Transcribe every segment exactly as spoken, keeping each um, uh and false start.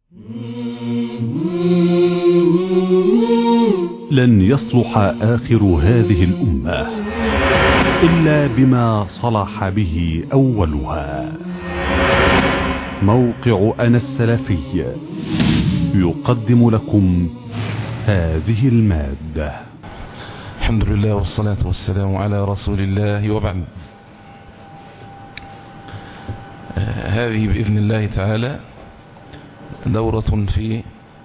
لن يصلح آخر هذه الأمة إلا بما صلح به أولها. موقع أنا السلفي يقدم لكم هذه المادة. الحمد لله والصلاة والسلام على رسول الله، وبعد. هذه بإذن الله تعالى دورة في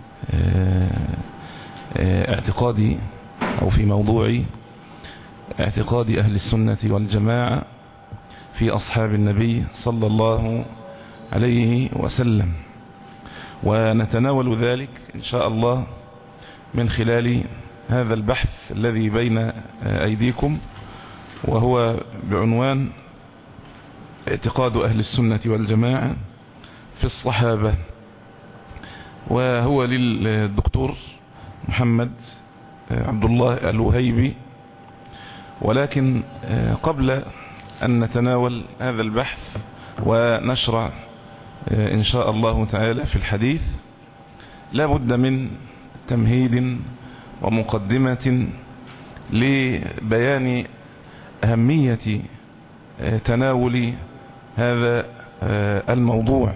اعتقاد أو في موضوع اعتقاد أهل السنة والجماعة في أصحاب النبي صلى الله عليه وسلم، ونتناول ذلك إن شاء الله من خلال هذا البحث الذي بين أيديكم، وهو بعنوان اعتقاد أهل السنة والجماعة في الصحابة، وهو للدكتور محمد عبد الله الوهيبي. ولكن قبل أن نتناول هذا البحث ونشرع إن شاء الله تعالى في الحديث، لا بد من تمهيد ومقدمة لبيان أهمية تناول هذا الموضوع،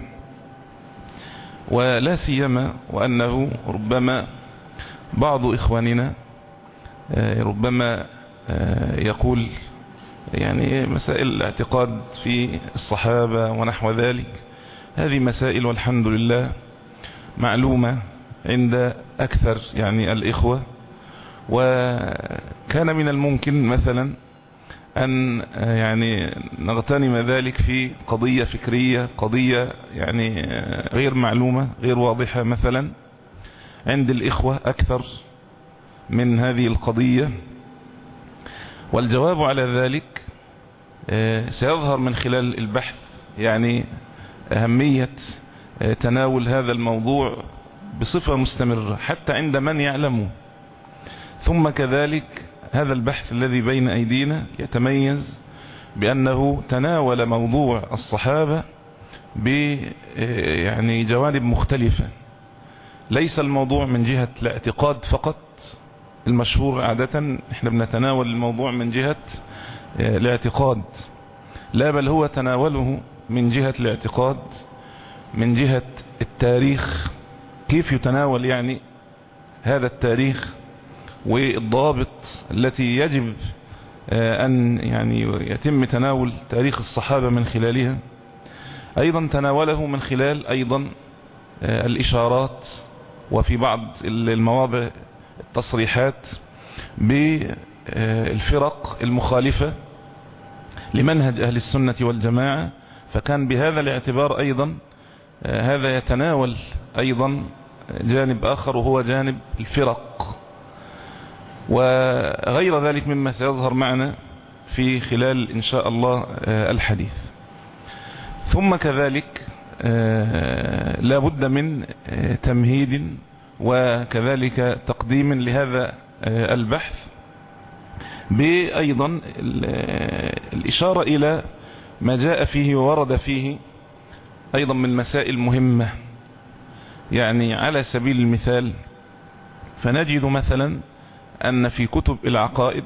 ولا سيما وأنه ربما بعض إخواننا ربما يقول يعني مسائل الاعتقاد في الصحابة ونحو ذلك، هذه مسائل والحمد لله معلومة عند أكثر يعني الإخوة، وكان من الممكن مثلا أن يعني نغتنم ذلك في قضية فكرية، قضية يعني غير معلومة غير واضحة مثلا عند الإخوة أكثر من هذه القضية. والجواب على ذلك سيظهر من خلال البحث، يعني أهمية تناول هذا الموضوع بصفة مستمرة حتى عند من يعلمه. ثم كذلك هذا البحث الذي بين أيدينا يتميز بأنه تناول موضوع الصحابة ب يعني جوانب مختلفة، ليس الموضوع من جهة الاعتقاد فقط المشهور عادة، احنا بنتناول الموضوع من جهة الاعتقاد، لا بل هو تناوله من جهة الاعتقاد، من جهة التاريخ، كيف يتناول يعني هذا التاريخ والضوابط التي يجب أن يعني يتم تناول تاريخ الصحابة من خلالها. أيضا تناوله من خلال أيضا الإشارات وفي بعض المواضع التصريحات بالفرق المخالفة لمنهج أهل السنة والجماعة، فكان بهذا الاعتبار أيضا هذا يتناول أيضا جانب آخر وهو جانب الفرق، وغير ذلك مما سيظهر معنا في خلال إن شاء الله الحديث. ثم كذلك لا بد من تمهيد وكذلك تقديم لهذا البحث، بأيضا الإشارة إلى ما جاء فيه وورد فيه أيضا من مسائل مهمة. يعني على سبيل المثال فنجد مثلا أن في كتب العقائد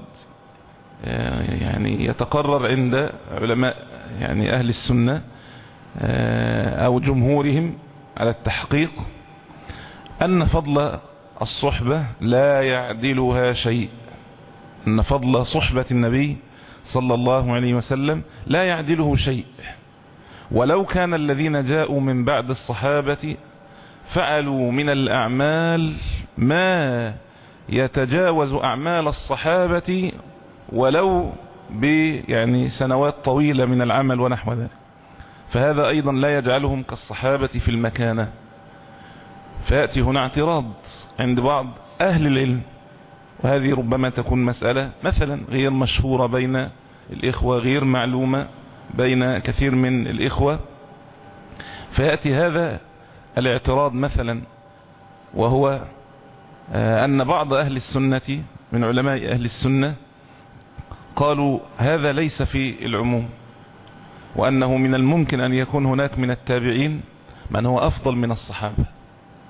يعني يتقرر عند علماء يعني أهل السنة أو جمهورهم على التحقيق أن فضل الصحبة لا يعدلها شيء، أن فضل صحبة النبي صلى الله عليه وسلم لا يعدله شيء، ولو كان الذين جاءوا من بعد الصحابة فعلوا من الأعمال ما يتجاوز أعمال الصحابة ولو ب يعني سنوات طويلة من العمل ونحو ذلك، فهذا أيضا لا يجعلهم كالصحابة في المكانة. فيأتي هنا اعتراض عند بعض أهل العلم، وهذه ربما تكون مسألة مثلا غير مشهورة بين الإخوة، غير معلومة بين كثير من الإخوة، فيأتي هذا الاعتراض مثلا، وهو أن بعض أهل السنة من علماء أهل السنة قالوا هذا ليس في العموم، وأنه من الممكن أن يكون هناك من التابعين من هو أفضل من الصحابة،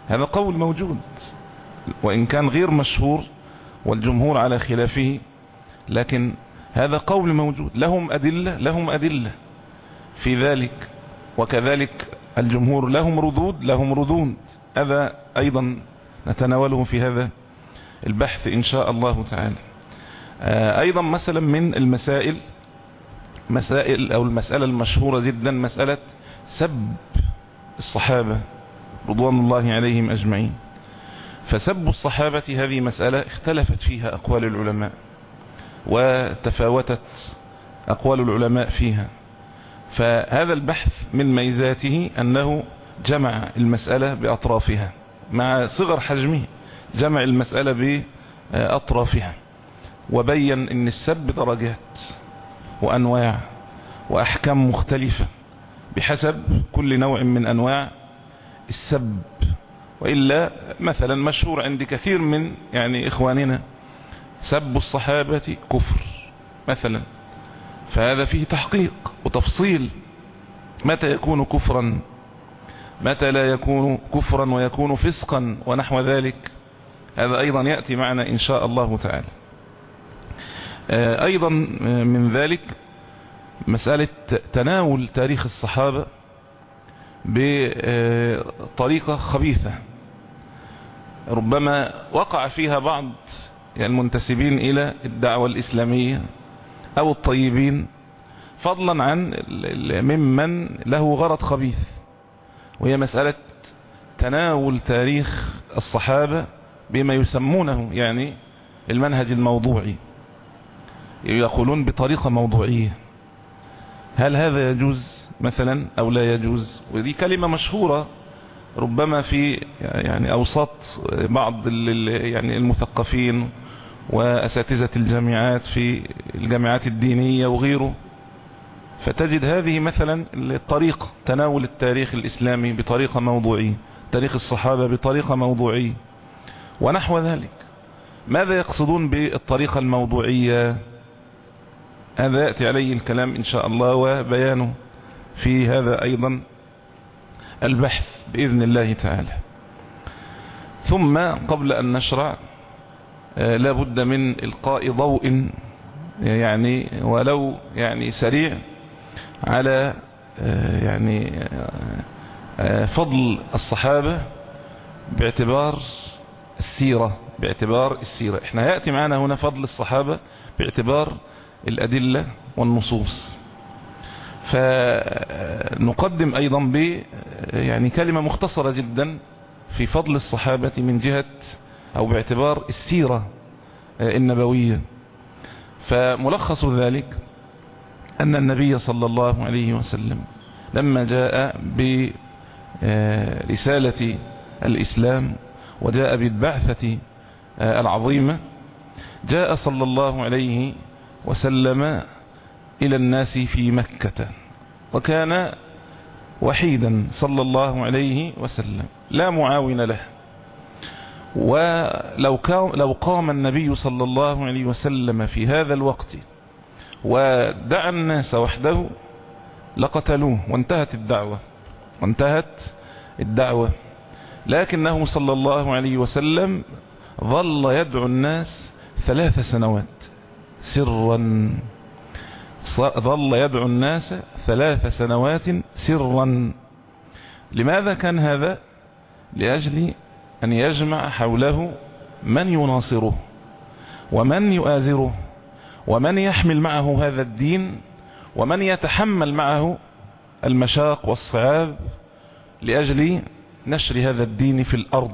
هذا قول موجود وإن كان غير مشهور والجمهور على خلافه، لكن هذا قول موجود، لهم أدلة لهم أدلة في ذلك، وكذلك الجمهور لهم ردود لهم ردود. هذا أيضا نتناوله في هذا البحث إن شاء الله تعالى. أيضا مثلا من المسائل مسائل أو المسألة المشهورة جدا مسألة سب الصحابة رضوان الله عليهم أجمعين. فسب الصحابة هذه مسألة اختلفت فيها أقوال العلماء وتفاوتت أقوال العلماء فيها. فهذا البحث من ميزاته أنه جمع المسألة بأطرافها مع صغر حجمه، جمع المسألة بأطرافها وبين أن السب درجات وأنواع وأحكام مختلفة بحسب كل نوع من أنواع السب. وإلا مثلا مشهور عند كثير من يعني إخواننا سب الصحابة كفر مثلا، فهذا فيه تحقيق وتفصيل، متى يكون كفرا متى لا يكون كفرا ويكون فسقا ونحو ذلك. هذا أيضا يأتي معنا إن شاء الله تعالى. أيضا من ذلك مسألة تناول تاريخ الصحابة بطريقة خبيثة ربما وقع فيها بعض المنتسبين إلى الدعوة الإسلامية أو الطيبين، فضلا عن ممن له غرض خبيث، وهي مسألة تناول تاريخ الصحابة بما يسمونه يعني المنهج الموضوعي، يقولون بطريقة موضوعية. هل هذا يجوز مثلا أو لا يجوز؟ ودي كلمة مشهورة ربما في يعني أوساط بعض يعني المثقفين وأساتذة الجامعات في الجامعات الدينية وغيره. فتجد هذه مثلا الطريقة تناول التاريخ الإسلامي بطريقة موضوعية، تاريخ الصحابة بطريقة موضوعية ونحو ذلك. ماذا يقصدون بالطريقة الموضوعية؟ هذا يأتي عليه الكلام إن شاء الله وبيانه في هذا أيضا البحث بإذن الله تعالى. ثم قبل أن نشرع لا بد من إلقاء ضوء يعني ولو يعني سريع على يعني فضل الصحابة باعتبار السيرة باعتبار السيرة. احنا يأتي معنا هنا فضل الصحابة باعتبار الأدلة والنصوص، فنقدم أيضا ب يعني كلمة مختصرة جدا في فضل الصحابة من جهة أو باعتبار السيرة النبوية. فملخص ذلك أن النبي صلى الله عليه وسلم لما جاء برسالة الإسلام وجاء بالبعثة العظيمة، جاء صلى الله عليه وسلم إلى الناس في مكة، وكان وحيدا صلى الله عليه وسلم لا معاون له. ولو لو قام النبي صلى الله عليه وسلم في هذا الوقت ودعا الناس وحده لقتلوه وانتهت الدعوة وانتهت الدعوة لكنه صلى الله عليه وسلم ظل يدعو الناس ثلاث سنوات سرا، ظل يدعو الناس ثلاث سنوات سرا. لماذا كان هذا؟ لأجل أن يجمع حوله من يناصره ومن يؤازره ومن يحمل معه هذا الدين ومن يتحمل معه المشاق والصعاب لأجل نشر هذا الدين في الأرض.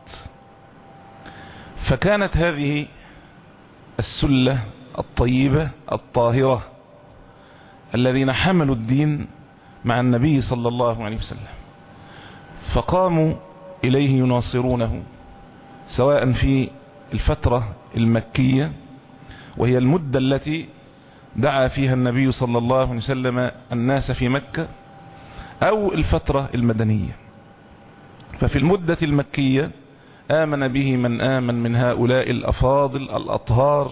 فكانت هذه السلة الطيبة الطاهرة الذين حملوا الدين مع النبي صلى الله عليه وسلم، فقاموا إليه يناصرونه سواء في الفترة المكية وهي المدة التي دعا فيها النبي صلى الله عليه وسلم الناس في مكة، أو الفترة المدنية. ففي المدة المكية آمن به من آمن من هؤلاء الأفاضل الأطهار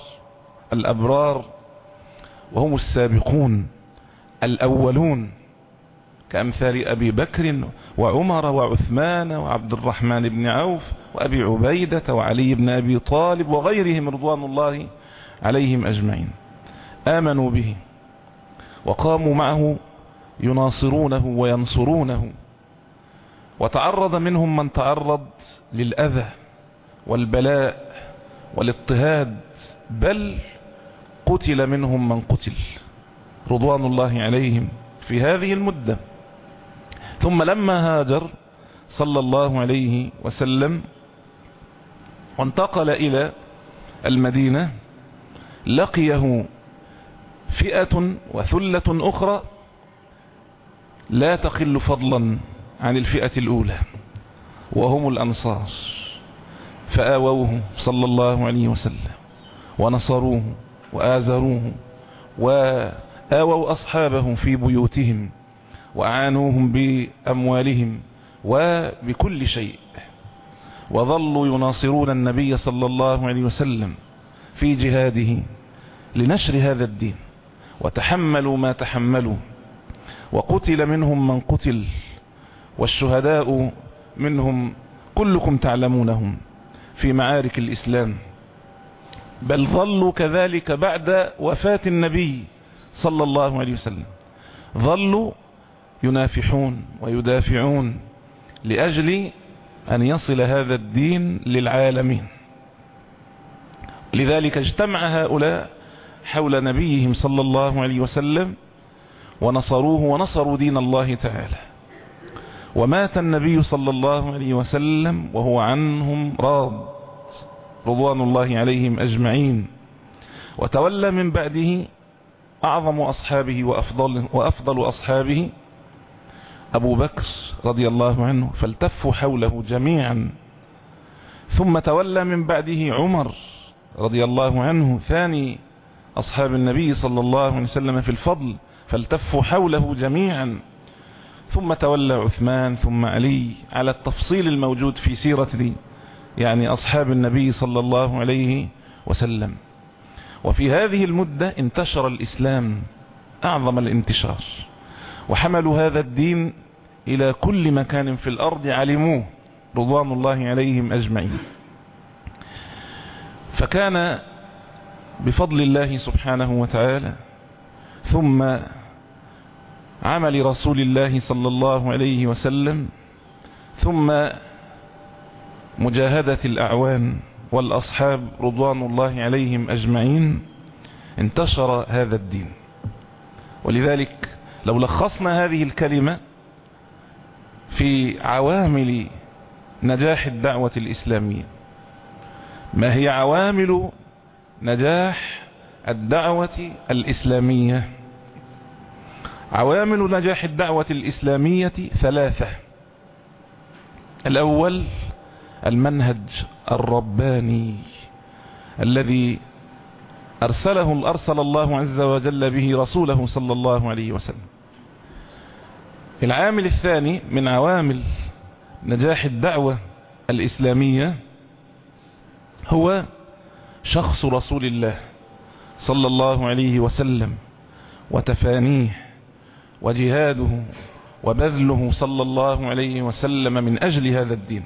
الأبرار، وهم السابقون الأولون كأمثال أبي بكر وعمر وعثمان وعبد الرحمن بن عوف وأبي عبيدة وعلي بن أبي طالب وغيرهم رضوان الله عليهم أجمعين. آمنوا به وقاموا معه يناصرونه وينصرونه، وتعرض منهم من تعرض للأذى والبلاء والاضطهاد، بل قتل منهم من قتل رضوان الله عليهم في هذه المدة. ثم لما هاجر صلى الله عليه وسلم وانتقل إلى المدينة لقيه فئة وثلة أخرى لا تقل فضلا عن الفئة الأولى، وهم الأنصار، فآووه صلى الله عليه وسلم ونصروه وآزروه وآووا أصحابه في بيوتهم وأعانوهم بأموالهم وبكل شيء، وظلوا يناصرون النبي صلى الله عليه وسلم في جهاده لنشر هذا الدين، وتحملوا ما تحملوا، وقتل منهم من قتل، والشهداء منهم كلكم تعلمونهم في معارك الإسلام، بل ظلوا كذلك بعد وفاة النبي صلى الله عليه وسلم، ظلوا ينافحون ويدافعون لأجل أن يصل هذا الدين للعالمين. لذلك اجتمع هؤلاء حول نبيهم صلى الله عليه وسلم ونصروه ونصروا دين الله تعالى، ومات النبي صلى الله عليه وسلم وهو عنهم راض رضوان الله عليهم أجمعين، وتولى من بعده أعظم أصحابه وأفضل, وأفضل أصحابه أبو بكر رضي الله عنه، فالتفوا حوله جميعا. ثم تولى من بعده عمر رضي الله عنه ثاني أصحاب النبي صلى الله عليه وسلم في الفضل، فالتفوا حوله جميعا. ثم تولى عثمان، ثم علي، على التفصيل الموجود في سيرة يعني أصحاب النبي صلى الله عليه وسلم. وفي هذه المدة انتشر الإسلام أعظم الانتشار، وحملوا هذا الدين إلى كل مكان في الأرض علموه رضوان الله عليهم أجمعين. فكان بفضل الله سبحانه وتعالى ثم عمل رسول الله صلى الله عليه وسلم ثم مجاهدة الأعوان والأصحاب رضوان الله عليهم أجمعين انتشر هذا الدين. ولذلك لو لخصنا هذه الكلمة في عوامل نجاح الدعوة الإسلامية، ما هي عوامل نجاح الدعوة الإسلامية؟ عوامل نجاح الدعوة الإسلامية ثلاثة. الأول المنهج الرباني الذي أرسله أرسل الله عز وجل به رسوله صلى الله عليه وسلم. العامل الثاني من عوامل نجاح الدعوة الإسلامية هو شخص رسول الله صلى الله عليه وسلم وتفانيه وجهاده وبذله صلى الله عليه وسلم من أجل هذا الدين.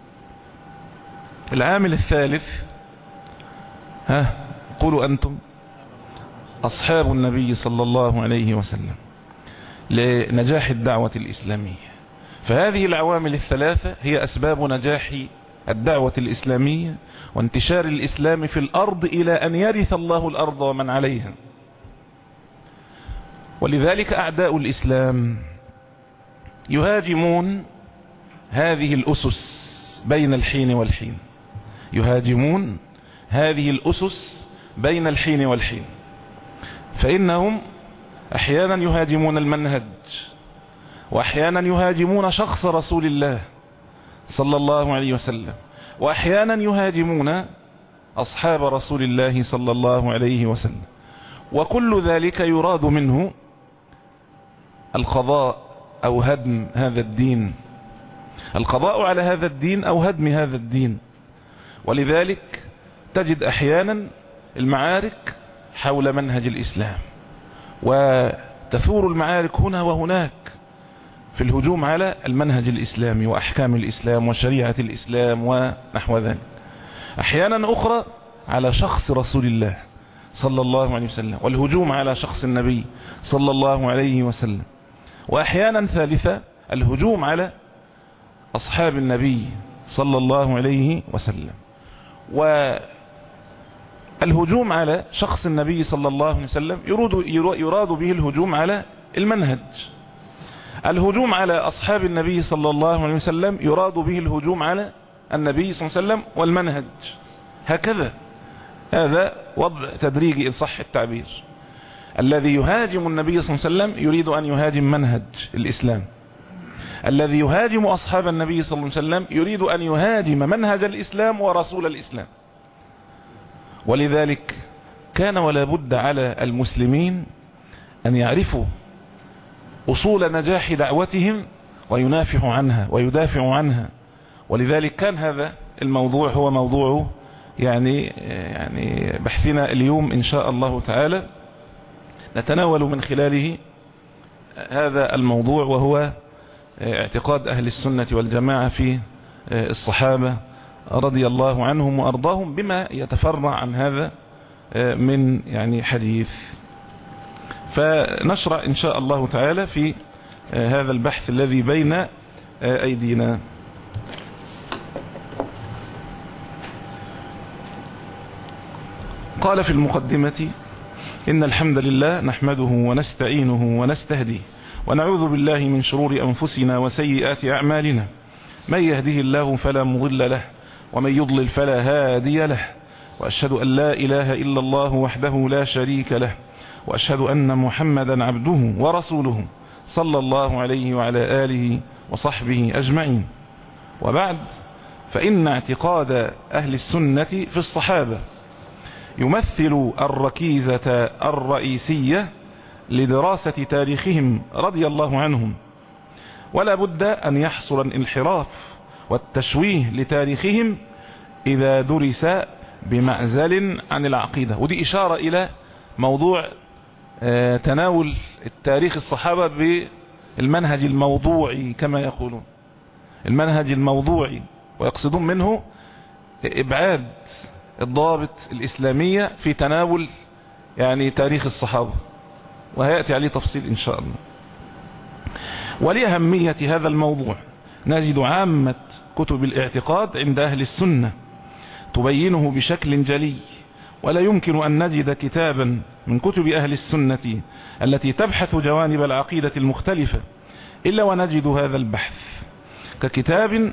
العامل الثالث ها قولوا أنتم أصحاب النبي صلى الله عليه وسلم لنجاح الدعوة الإسلامية. فهذه العوامل الثلاثة هي أسباب نجاح الدعوة الإسلامية وانتشار الإسلام في الأرض إلى أن يرث الله الأرض ومن عليها. ولذلك أعداء الإسلام يهاجمون هذه الأسس بين الحين والحين، يهاجمون هذه الأسس بين الحين والحين، فإنهم أحيانا يهاجمون المنهج، وأحيانا يهاجمون شخص رسول الله صلى الله عليه وسلم، وأحيانا يهاجمون أصحاب رسول الله صلى الله عليه وسلم. وكل ذلك يراد منه القضاء أو هدم هذا الدين، القضاء على هذا الدين أو هدم هذا الدين. ولذلك تجد أحيانا المعارك حول منهج الإسلام، وتثور المعارك هنا وهناك في الهجوم على المنهج الإسلامي وأحكام الإسلام وشريعة الإسلام ونحو ذلك. أحيانا أخرى على شخص رسول الله صلى الله عليه وسلم والهجوم على شخص النبي صلى الله عليه وسلم. وأحيانا ثالثة الهجوم على أصحاب النبي صلى الله عليه وسلم. والهجوم على شخص النبي صلى الله عليه وسلم يراد, يراد به الهجوم على المنهج. الهجوم على أصحاب النبي صلى الله عليه وسلم يراد به الهجوم على النبي صلى الله عليه وسلم والمنهج. هكذا هذا وضع تدريجي إن صح التعبير. الذي يهاجم النبي صلى الله عليه وسلم يريد أن يهاجم منهج الإسلام. الذي يهاجم أصحاب النبي صلى الله عليه وسلم يريد أن يهاجم منهج الإسلام ورسول الإسلام. ولذلك كان ولا بد على المسلمين أن يعرفوا أصول نجاح دعوتهم وينافحوا عنها ويدافعوا عنها. ولذلك كان هذا الموضوع هو موضوع يعني يعني بحثنا اليوم إن شاء الله تعالى. نتناول من خلاله هذا الموضوع وهو اعتقاد أهل السنة والجماعة في الصحابة رضي الله عنهم وأرضاهم بما يتفرع عن هذا من يعني حديث. فنشرع إن شاء الله تعالى في هذا البحث الذي بين أيدينا. قال في المقدمة: إن الحمد لله نحمده ونستعينه ونستهديه ونعوذ بالله من شرور أنفسنا وسيئات أعمالنا. من يهده الله فلا مضل له ومن يضلل فلا هادي له. وأشهد أن لا إله إلا الله وحده لا شريك له وأشهد أن محمدا عبده ورسوله صلى الله عليه وعلى آله وصحبه أجمعين. وبعد، فإن اعتقاد أهل السنة في الصحابة يمثل الركيزة الرئيسية لدراسة تاريخهم رضي الله عنهم. ولا بد أن يحصل الانحراف والتشويه لتاريخهم إذا درس بمعزل عن العقيدة. ودي إشارة إلى موضوع تناول التاريخ الصحابة بالمنهج الموضوعي كما يقولون، المنهج الموضوعي، ويقصدون منه إبعاد الضوابط الإسلامية في تناول يعني تاريخ الصحابة، وهيأتي عليه تفصيل إن شاء الله. ولأهمية هذا الموضوع نجد عامة كتب الاعتقاد عند أهل السنة تبينه بشكل جلي. ولا يمكن أن نجد كتابا من كتب أهل السنة التي تبحث جوانب العقيدة المختلفة إلا ونجد هذا البحث، ككتاب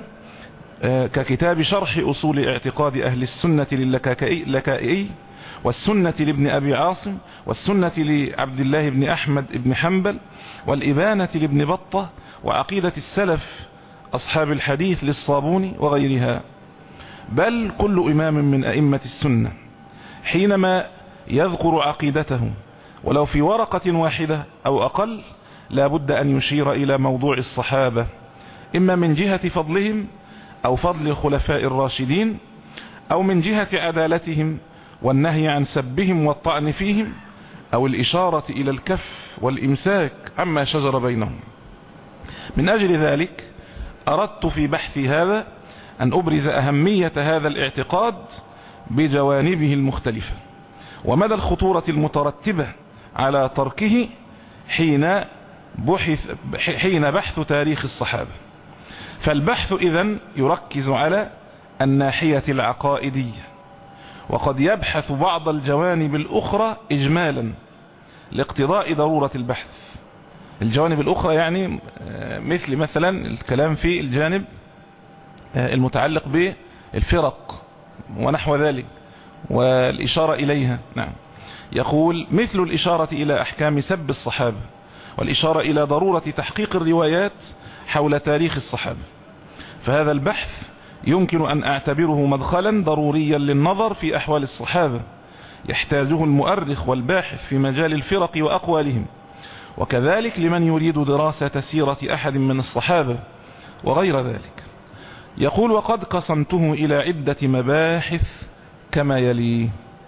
ككتاب شرح أصول اعتقاد أهل السنة للكائي، والسنة لابن أبي عاصم، والسنة لعبد الله بن أحمد بن حنبل، والإبانة لابن بطة، وعقيدة السلف أصحاب الحديث للصابوني وغيرها. بل كل إمام من أئمة السنة حينما يذكر عقيدته ولو في ورقة واحدة أو أقل لا بد أن يشير إلى موضوع الصحابة، إما من جهة فضلهم أو فضل الخلفاء الراشدين، أو من جهة عدالتهم والنهي عن سبهم والطعن فيهم، أو الإشارة إلى الكف والإمساك عما شجر بينهم. من أجل ذلك أردت في بحثي هذا أن أبرز أهمية هذا الاعتقاد بجوانبه المختلفة ومدى الخطورة المترتبة على تركه حين بحث حين بحث تاريخ الصحابة. فالبحث إذن يركز على الناحية العقائدية، وقد يبحث بعض الجوانب الأخرى إجمالا لاقتضاء ضرورة البحث. الجوانب الأخرى يعني مثل مثلا الكلام في الجانب المتعلق بالفرق ونحو ذلك والإشارة إليها. نعم، يقول: مثل الإشارة إلى أحكام سب الصحابة، والإشارة إلى ضرورة تحقيق الروايات حول تاريخ الصحابة. فهذا البحث يمكن أن أعتبره مدخلا ضروريا للنظر في أحوال الصحابة يحتاجه المؤرخ والباحث في مجال الفرق وأقوالهم، وكذلك لمن يريد دراسة سيرة أحد من الصحابة وغير ذلك. يقول: وقد قسمته إلى عدة مباحث كما يلي.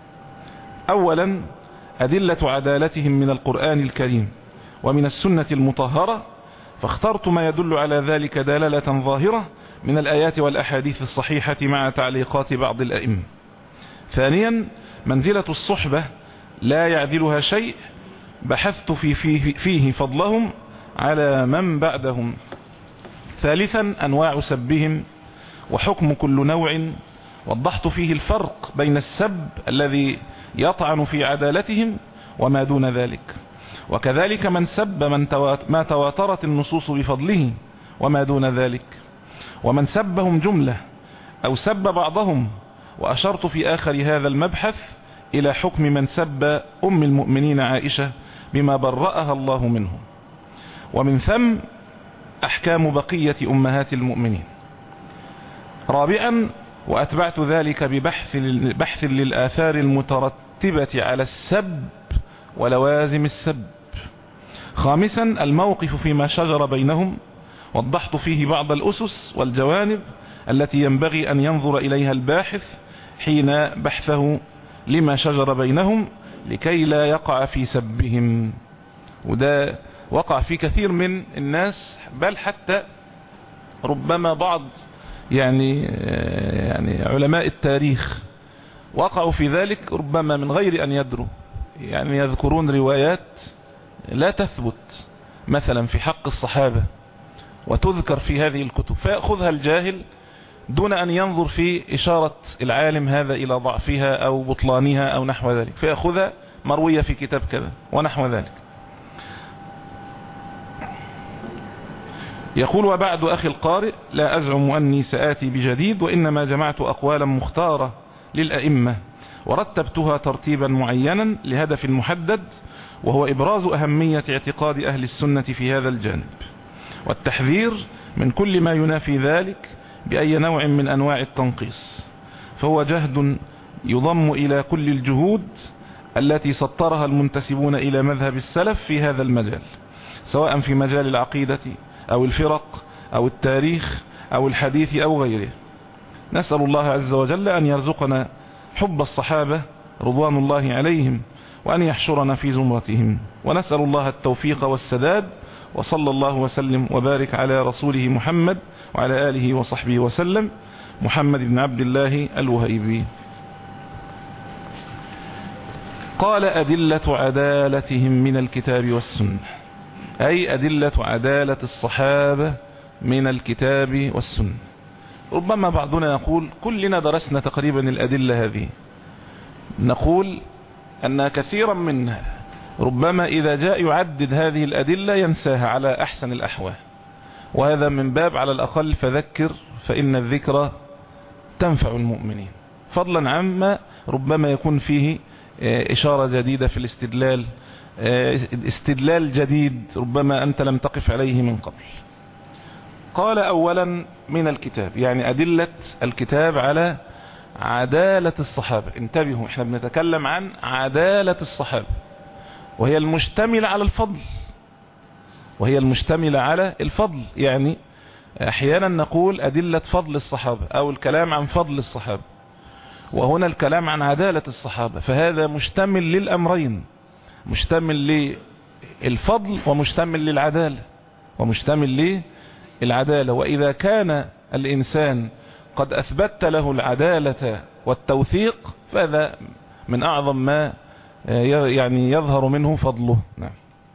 أولا، أدلة عدالتهم من القرآن الكريم ومن السنة المطهرة فاخترت ما يدل على ذلك دلالة ظاهرة من الآيات والأحاديث الصحيحة مع تعليقات بعض الأئمة. ثانيا، منزلة الصحبة لا يعدلها شيء، بحثت في فيه, فيه فضلهم على من بعدهم. ثالثا، أنواع سبهم وحكم كل نوع، وضحت فيه الفرق بين السب الذي يطعن في عدالتهم وما دون ذلك، وكذلك من سب من ما تواترت النصوص بفضله وما دون ذلك، ومن سبهم جملة أو سب بعضهم. وأشرت في آخر هذا المبحث إلى حكم من سب أم المؤمنين عائشة بما برأها الله منه، ومن ثم أحكام بقية أمهات المؤمنين. رابعا، وأتبعت ذلك ببحث بحث للآثار المترتبة على السب ولوازم السب. خامسا، الموقف فيما شجر بينهم، وضحت فيه بعض الأسس والجوانب التي ينبغي أن ينظر إليها الباحث حين بحثه لما شجر بينهم لكي لا يقع في سبهم، وده وقع في كثير من الناس، بل حتى ربما بعض يعني يعني علماء التاريخ وقعوا في ذلك ربما من غير أن يدروا، يعني يذكرون روايات لا تثبت مثلا في حق الصحابة وتذكر في هذه الكتب، فيأخذها الجاهل دون أن ينظر في إشارة العالم هذا إلى ضعفها أو بطلانها أو نحو ذلك، فيأخذها مروية في كتاب كذا ونحو ذلك. يقول: وبعد أخي القارئ، لا أزعم أني سآتي بجديد، وإنما جمعت أقوالا مختارة للأئمة ورتبتها ترتيبا معينا لهدف محدد، وهو إبراز أهمية اعتقاد أهل السنة في هذا الجانب، والتحذير من كل ما ينافي ذلك بأي نوع من أنواع التنقيص، فهو جهد يضم إلى كل الجهود التي سطرها المنتسبون إلى مذهب السلف في هذا المجال، سواء في مجال العقيدة أو الفرق أو التاريخ أو الحديث أو غيره. نسأل الله عز وجل أن يرزقنا حب الصحابة رضوان الله عليهم، وأن يحشرنا في زمرتهم، ونسأل الله التوفيق والسداد. وصلى الله وسلم وبارك على رسوله محمد وعلى آله وصحبه وسلم. محمد بن عبد الله الوهيبي. قال: أدلة عدالتهم من الكتاب والسنة، أي أدلة عدالة الصحابة من الكتاب والسنة. ربما بعضنا يقول: كلنا درسنا تقريبا الأدلة هذه. نقول أن كثيرا منا ربما إذا جاء يعدد هذه الأدلة ينساها على أحسن الأحوال، وهذا من باب على الأقل فذكر فإن الذكرى تنفع المؤمنين، فضلا عما ربما يكون فيه إشارة جديدة في الاستدلال، استدلال جديد ربما أنت لم تقف عليه من قبل. قال: أولا من الكتاب، يعني أدلة الكتاب على عدالة الصحابة. انتبهوا، احنا بنتكلم عن عدالة الصحابة، وهي المشتملة على الفضل، وهي المشتملة على الفضل. يعني احيانا نقول أدلة فضل الصحابة أو الكلام عن فضل الصحابة، وهنا الكلام عن عدالة الصحابة، فهذا مشتمل للأمرين، مشتمل للفضل ومشتمل للعدالة ومشتمل للعدالة. وإذا كان الإنسان قد أثبت له العدالة والتوثيق فهذا من أعظم ما يعني يظهر منه فضله. نعم.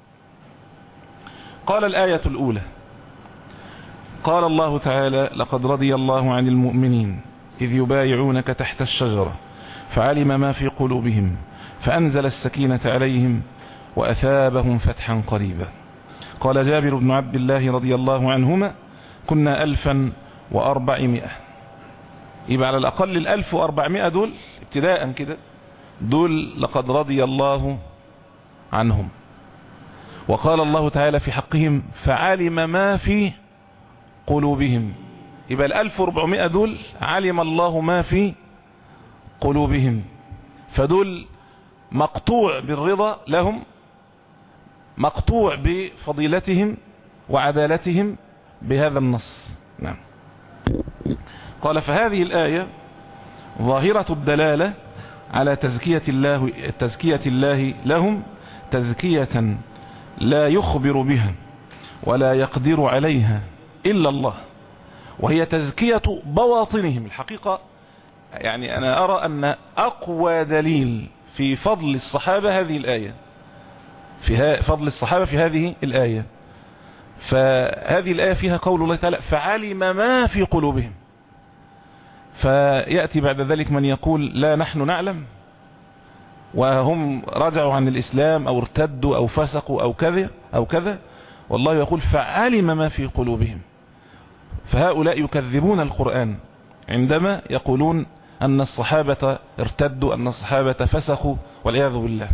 قال: الآية الأولى، قال الله تعالى: لقد رضي الله عن المؤمنين إذ يبايعونك تحت الشجرة فعلم ما في قلوبهم فأنزل السكينة عليهم وأثابهم فتحا قريبا. قال جابر بن عبد الله رضي الله عنهما: كنا ألفا وأربعمائة. يبقى على الأقل الألف وأربعمائة دول ابتداء كده دول لقد رضي الله عنهم. وقال الله تعالى في حقهم: فعلم ما في قلوبهم. يبقى الألف وأربعمائة دول علم الله ما في قلوبهم، فدول مقطوع بالرضا لهم، مقطوع بفضيلتهم وعدالتهم بهذا النص. نعم. قال: فهذه الآية ظاهرة الدلالة على تزكية الله, تزكية الله لهم تزكية لا يخبر بها، ولا يقدر عليها إلا الله، وهي تزكية بواطنهم. الحقيقة يعني أنا أرى أن أقوى دليل في فضل الصحابة هذه الآية، في فضل الصحابة في هذه الآية. فهذه الآية فيها قول الله تعالى فعلم ما في قلوبهم. فيأتي بعد ذلك من يقول لا نحن نعلم، وهم رجعوا عن الإسلام أو ارتدوا أو فسقوا أو كذا أو كذا، والله يقول فعلم ما في قلوبهم. فهؤلاء يكذبون القرآن عندما يقولون أن الصحابة ارتدوا، أن الصحابة فسقوا والعياذ بالله.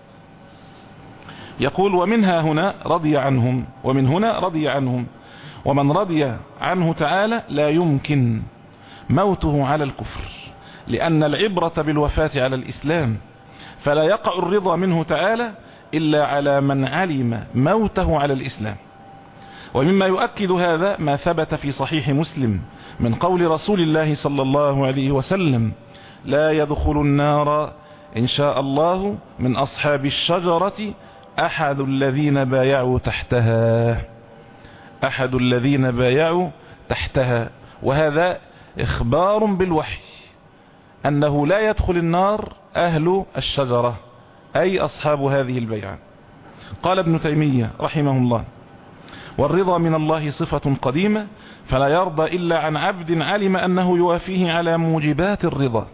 يقول ومنها هنا رضي عنهم، ومن هنا رضي عنهم، ومن رضي عنه تعالى لا يمكن موته على الكفر، لأن العبرة بالوفاة على الإسلام، فلا يقع الرضا منه تعالى إلا على من علم موته على الإسلام. ومما يؤكد هذا ما ثبت في صحيح مسلم من قول رسول الله صلى الله عليه وسلم لا يدخل النار إن شاء الله من أصحاب الشجرة أحد الذين بايعوا تحتها، أحد الذين بايعوا تحتها. وهذا إخبار بالوحي أنه لا يدخل النار أهل الشجرة، أي أصحاب هذه البيعة. قال ابن تيمية رحمه الله والرضا من الله صفة قديمة، فلا يرضى إلا عن عبد علم أنه يوافيه على موجبات الرضا،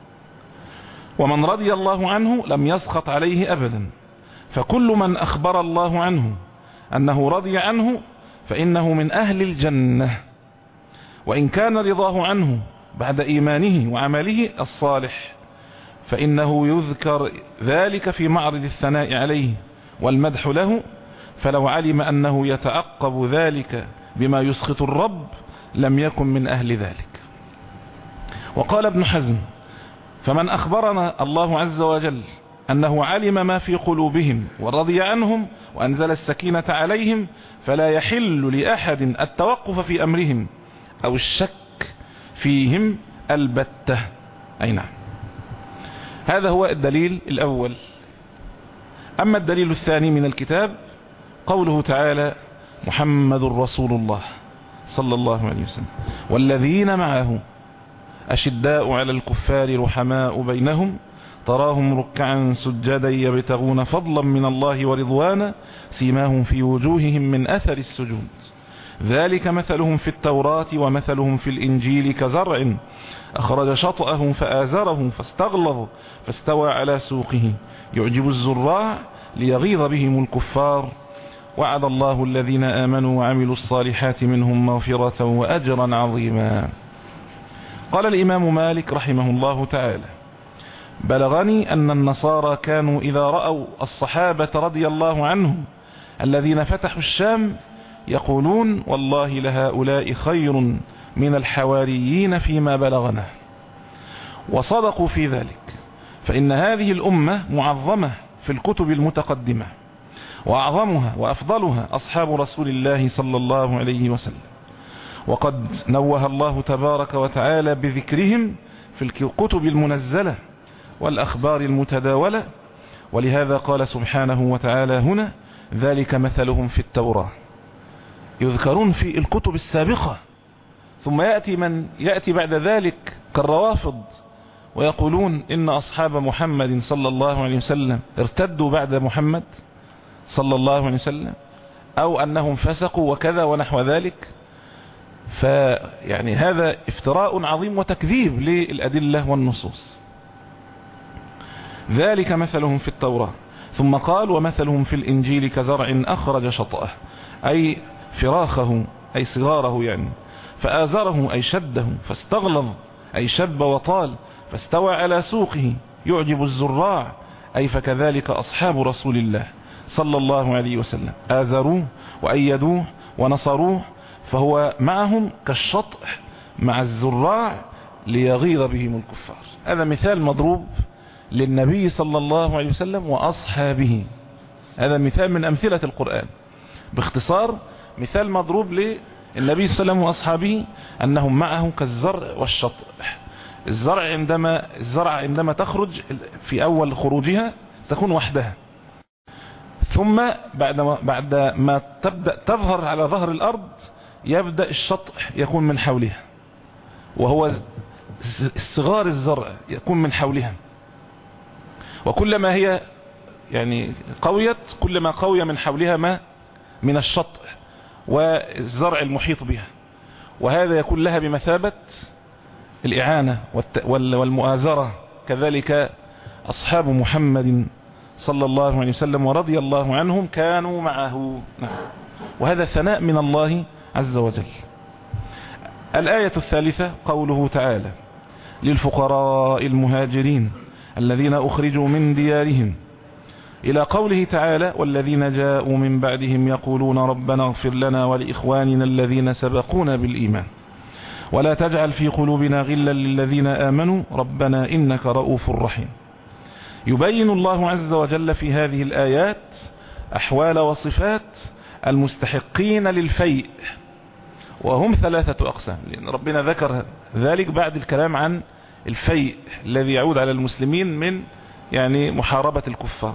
ومن رضي الله عنه لم يسخط عليه أبدا. فكل من أخبر الله عنه أنه رضي عنه فإنه من أهل الجنة، وإن كان رضاه عنه بعد إيمانه وعمله الصالح فإنه يذكر ذلك في معرض الثناء عليه والمدح له، فلو علم أنه يتعقب ذلك بما يسخط الرب لم يكن من أهل ذلك. وقال ابن حزم فمن أخبرنا الله عز وجل أنه علم ما في قلوبهم ورضي عنهم وأنزل السكينة عليهم، فلا يحل لأحد التوقف في أمرهم أو الشك فيهم البتة. أي نعم، هذا هو الدليل الأول. أما الدليل الثاني من الكتاب قوله تعالى محمد رسول الله صلى الله عليه وسلم والذين معه أشداء على الكفار رحماء بينهم تراهم ركعا سجدا يبتغون فضلا من الله ورضوانا سيماهم في وجوههم من أثر السجود ذلك مثلهم في التوراة ومثلهم في الإنجيل كزرع أخرج شطأه فآزره فاستغلظ فاستوى على سوقه يعجب الزراع ليغيظ بهم الكفار وعد الله الذين آمنوا وعملوا الصالحات منهم مغفرة وأجرا عظيما. قال الإمام مالك رحمه الله تعالى بلغني أن النصارى كانوا إذا رأوا الصحابة رضي الله عنهم الذين فتحوا الشام يقولون والله لهؤلاء خير من الحواريين فيما بلغنا، وصدقوا في ذلك، فإن هذه الأمة معظمة في الكتب المتقدمة، وأعظمها وأفضلها أصحاب رسول الله صلى الله عليه وسلم، وقد نوه الله تبارك وتعالى بذكرهم في الكتب المنزلة والأخبار المتداولة، ولهذا قال سبحانه وتعالى هنا ذلك مثلهم في التوراة. يذكرون في الكتب السابقة، ثم يأتي من يأتي بعد ذلك كالروافض ويقولون إن أصحاب محمد صلى الله عليه وسلم ارتدوا بعد محمد صلى الله عليه وسلم، أو أنهم فسقوا وكذا ونحو ذلك. فيعني هذا افتراء عظيم وتكذيب للأدلة والنصوص. ذلك مثلهم في التوراة، ثم قال ومثلهم في الإنجيل كزرع أخرج شطأه أي فراخه أي صغاره يعني فآزره أي شده فاستغلظ أي شب وطال فاستوى على سوقه يعجب الزراع أي فكذلك أصحاب رسول الله صلى الله عليه وسلم آزروه وأيدوه ونصروه، فهو معهم كالشطء مع الزراع ليغيظ بهم الكفار. هذا مثال مضروب للنبي صلى الله عليه وسلم وأصحابه، هذا مثال من أمثلة القرآن. باختصار مثال مضروب للنبي صلى الله عليه وسلم وأصحابه أنهم معه كالزرع والشطء. الزرع عندما الزرع عندما تخرج في أول خروجها تكون وحدها، ثم بعد ما, بعد ما تبدأ تظهر على ظهر الأرض يبدأ الشطح يكون من حولها، وهو صغار الزرع يكون من حولها، وكلما هي يعني قويت كلما قوي من حولها ما من الشطح والزرع المحيط بها، وهذا يكون لها بمثابة الإعانة والمؤازرة. كذلك أصحاب محمد صلى الله عليه وسلم ورضي الله عنهم كانوا معه، وهذا ثناء من الله عز وجل. الآية الثالثة قوله تعالى: للفقراء المهاجرين الذين أخرجوا من ديارهم، إلى قوله تعالى: والذين جاءوا من بعدهم يقولون ربنا اغفر لنا ولإخواننا الذين سبقونا بالإيمان ولا تجعل في قلوبنا غلا للذين آمنوا ربنا إنك رؤوف رحيم. يبين الله عز وجل في هذه الآيات أحوال وصفات المستحقين للفيء، وهم ثلاثة أقسام، لأن ربنا ذكر ذلك بعد الكلام عن الفيء الذي يعود على المسلمين من يعني محاربة الكفار.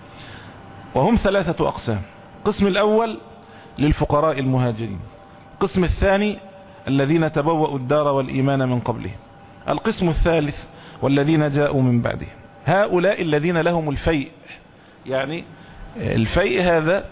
وهم ثلاثة أقسام: القسم الأول للفقراء المهاجرين، القسم الثاني الذين تبوأوا الدار والإيمان من قبلهم، القسم الثالث والذين جاءوا من بعدهم. هؤلاء الذين لهم الفيء، يعني الفيء هذا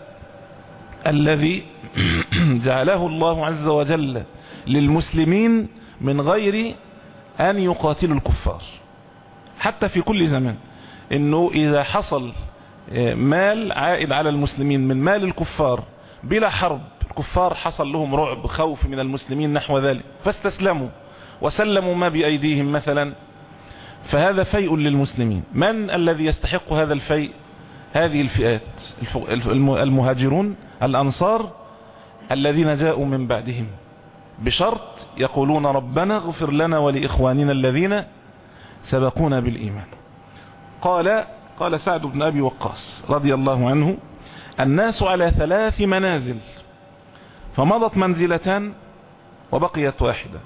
الذي جعله الله عز وجل للمسلمين من غير أن يقاتلوا الكفار، حتى في كل زمان، إنه إذا حصل مال عائد على المسلمين من مال الكفار بلا حرب، الكفار حصل لهم رعب خوف من المسلمين نحو ذلك فاستسلموا وسلموا ما بأيديهم مثلا، فهذا فيء للمسلمين. من الذي يستحق هذا الفيء؟ هذه الفئات: المهاجرون الأنصار الذين جاءوا من بعدهم، بشرط يقولون ربنا اغفر لنا ولإخواننا الذين سبقونا بالإيمان. قال قال سعد بن أبي وقاص رضي الله عنه: الناس على ثلاث منازل فمضت منزلتان وبقيت واحدة.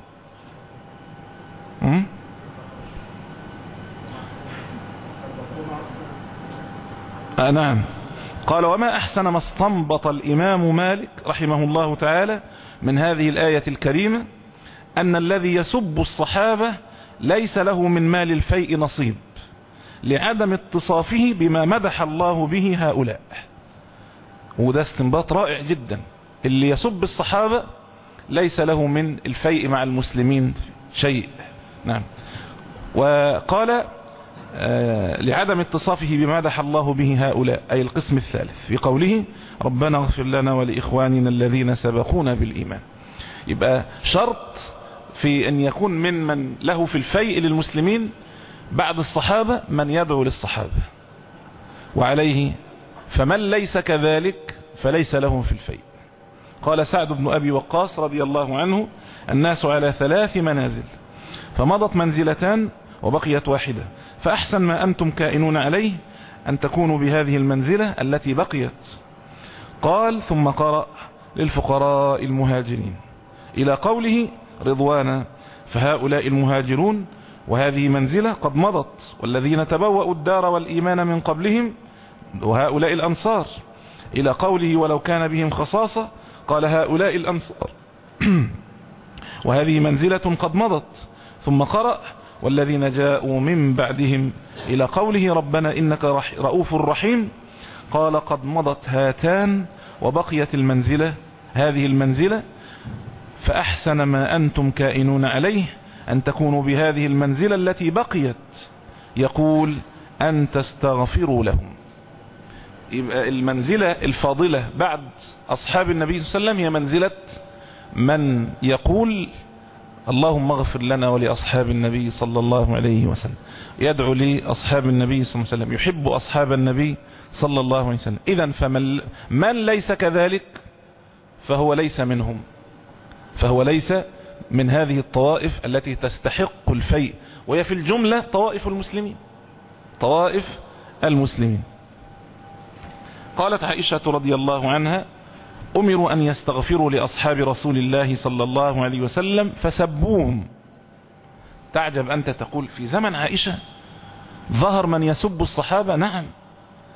آه نعم. قال: وما أحسن ما استنبط الإمام مالك رحمه الله تعالى من هذه الآية الكريمة أن الذي يسب الصحابة ليس له من مال الفيء نصيب لعدم اتصافه بما مدح الله به هؤلاء. وده استنباط رائع جدا، اللي يسب الصحابة ليس له من الفيء مع المسلمين شيء. نعم. وقال آه لعدم اتصافه بما مدح الله به هؤلاء، أي القسم الثالث في قوله ربنا اغفر لنا ولإخواننا الذين سبقونا بالإيمان. يبقى شرط في أن يكون من من له في الفيء للمسلمين بعد الصحابة من يدعو للصحابة، وعليه فمن ليس كذلك فليس لهم في الفيء. قال سعد بن أبي وقاص رضي الله عنه: الناس على ثلاث منازل فمضت منزلتان وبقيت واحدة، فأحسن ما أنتم كائنون عليه أن تكونوا بهذه المنزلة التي بقيت. قال: ثم قرأ للفقراء المهاجرين إلى قوله رضوانا، فهؤلاء المهاجرون وهذه منزلة قد مضت، والذين تبوأوا الدار والإيمان من قبلهم وهؤلاء الأنصار، إلى قوله ولو كان بهم خصاصة، قال هؤلاء الأنصار وهذه منزلة قد مضت. ثم قرأ والذين جاءوا من بعدهم إلى قوله ربنا إنك رؤوف رحيم، قال قد مضت هاتان وبقيت المنزلة هذه المنزلة، فأحسن ما أنتم كائنون عليه أن تكونوا بهذه المنزلة التي بقيت، يقول أن تستغفروا لهم. يبقى المنزلة الفاضلة بعد أصحاب النبي صلى الله عليه وسلم هي منزلة من يقول اللهم اغفر لنا ولأصحاب النبي صلى الله عليه وسلم، يدعو لأصحاب النبي صلى الله عليه وسلم، يحب أصحاب النبي صلى الله عليه وسلم. إذن فمن من ليس كذلك فهو ليس منهم، فهو ليس من هذه الطوائف التي تستحق الفيء، وهي في الجملة طوائف المسلمين طوائف المسلمين. قالت عائشة رضي الله عنها: أمروا أن يستغفروا لأصحاب رسول الله صلى الله عليه وسلم فسبوهم. تعجب أنت تقول في زمن عائشة ظهر من يسب الصحابة؟ نعم،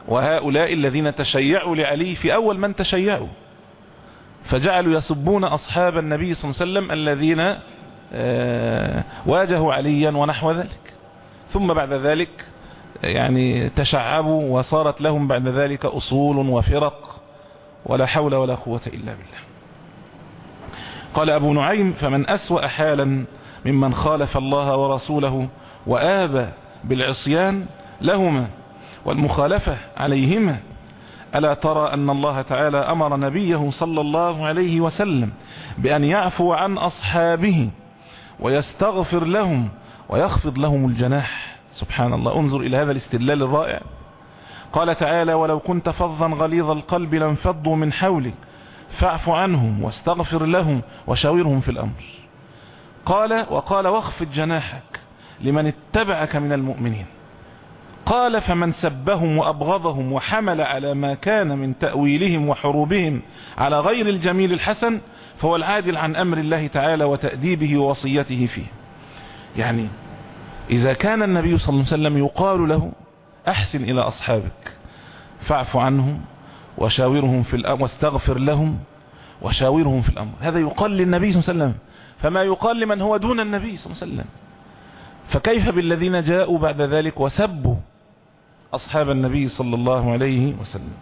وهؤلاء الذين تشيعوا لعلي في أول من تشيعوا، فجعلوا يسبون أصحاب النبي صلى الله عليه وسلم الذين واجهوا عليا ونحو ذلك. ثم بعد ذلك يعني تشعبوا وصارت لهم بعد ذلك أصول وفرق، ولا حول ولا قوة إلا بالله. قال أبو نعيم: فمن أسوأ حالا ممن خالف الله ورسوله وآبى بالعصيان لهما والمخالفة عليهما. ألا ترى أن الله تعالى أمر نبيه صلى الله عليه وسلم بأن يعفو عن أصحابه ويستغفر لهم ويخفض لهم الجناح. سبحان الله، انظر إلى هذا الاستدلال الرائع. قال تعالى: ولو كنت فظا غليظ القلب لانفضوا من حولك فاعف عنهم واستغفر لهم وشاورهم في الأمر. قال وقال: واخفض جناحك لمن اتبعك من المؤمنين. قال: فمن سبهم وأبغضهم وحمل على ما كان من تأويلهم وحروبهم على غير الجميل الحسن فهو العادل عن أمر الله تعالى وتأديبه ووصيته فيه. يعني إذا كان النبي صلى الله عليه وسلم يقال له: أحسن إلى أصحابك فاعف عنهم وشاورهم في الأمر واستغفر لهم وشاورهم في الأمر، هذا يقال للنبي صلى الله عليه وسلم، فما يقال لمن هو دون النبي صلى الله عليه وسلم؟ فكيف بالذين جاءوا بعد ذلك وسبوا أصحاب النبي صلى الله عليه وسلم؟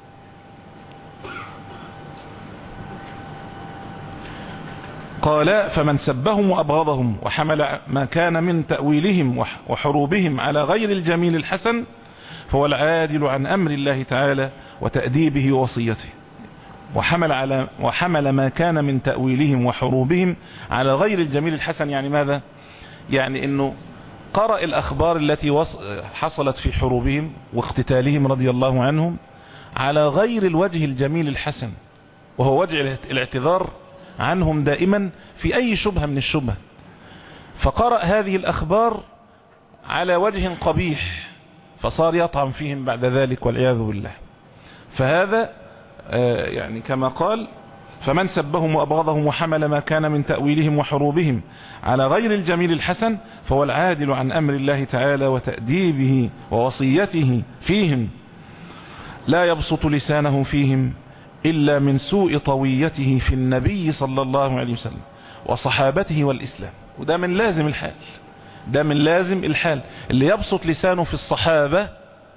قال: فمن سبهم وأبغضهم وحمل ما كان من تأويلهم وحروبهم على غير الجميل الحسن فهو العادل عن أمر الله تعالى وتأديبه ووصيته. وحمل على وحمل ما كان من تأويلهم وحروبهم على غير الجميل الحسن، يعني ماذا؟ يعني انه قرأ الأخبار التي حصلت في حروبهم واقتتالهم رضي الله عنهم على غير الوجه الجميل الحسن، وهو وجه الاعتذار عنهم دائما في أي شبهة من الشبهة. فقرأ هذه الأخبار على وجه قبيح فصار يطعن فيهم بعد ذلك والعياذ بالله. فهذا يعني كما قال: فمن سبهم وأبغضهم وحمل ما كان من تأويلهم وحروبهم على غير الجميل الحسن فهو العادل عن أمر الله تعالى وتأديبه ووصيته فيهم، لا يبسط لسانه فيهم إلا من سوء طويته في النبي صلى الله عليه وسلم وصحابته والإسلام. وده من لازم الحال، ده من لازم الحال. اللي يبسط لسانه في الصحابة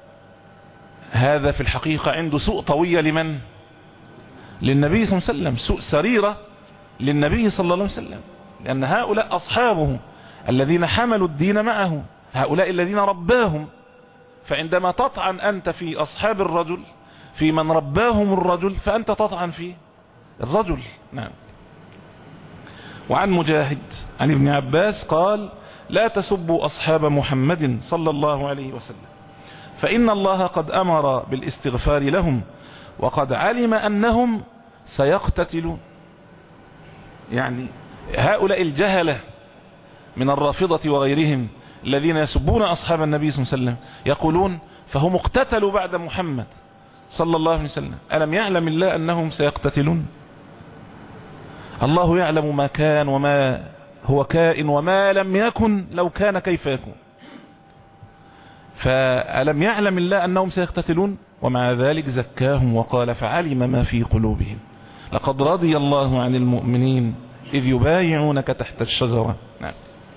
هذا في الحقيقة عنده سوء طوية لمن؟ للنبي صلى الله عليه وسلم، سوء سريرة للنبي صلى الله عليه وسلم، لأن هؤلاء أصحابه الذين حملوا الدين معه، هؤلاء الذين رباهم. فعندما تطعن أنت في أصحاب الرجل في من رباهم الرجل فأنت تطعن في الرجل. نعم. وعن مجاهد عن ابن عباس قال: لا تسبوا أصحاب محمد صلى الله عليه وسلم فإن الله قد أمر بالاستغفار لهم وقد علم أنهم سيقتتلون. يعني هؤلاء الجهلة من الرافضة وغيرهم الذين يسبون أصحاب النبي صلى الله عليه وسلم يقولون: فهم اقتتلوا بعد محمد صلى الله عليه وسلم، ألم يعلم الله أنهم سيقتتلون؟ الله يعلم ما كان وما هو كائن وما لم يكن لو كان كيف يكون. فألم يعلم الله أنهم سيقتتلون؟ ومع ذلك زكاهم وقال: فعلم ما في قلوبهم لقد رضي الله عن المؤمنين إذ يبايعونك تحت الشجرة. نعم.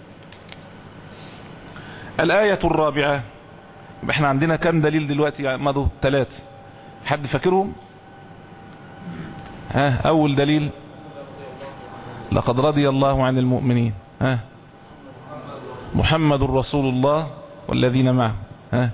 الآية الرابعة. احنا عندنا كم دليل دلوقتي؟ مضوا ثلاثة، حد فاكرهم؟ ها، أول دليل لقد رضي الله عن المؤمنين، ها، محمد رسول الله والذين معه، ها،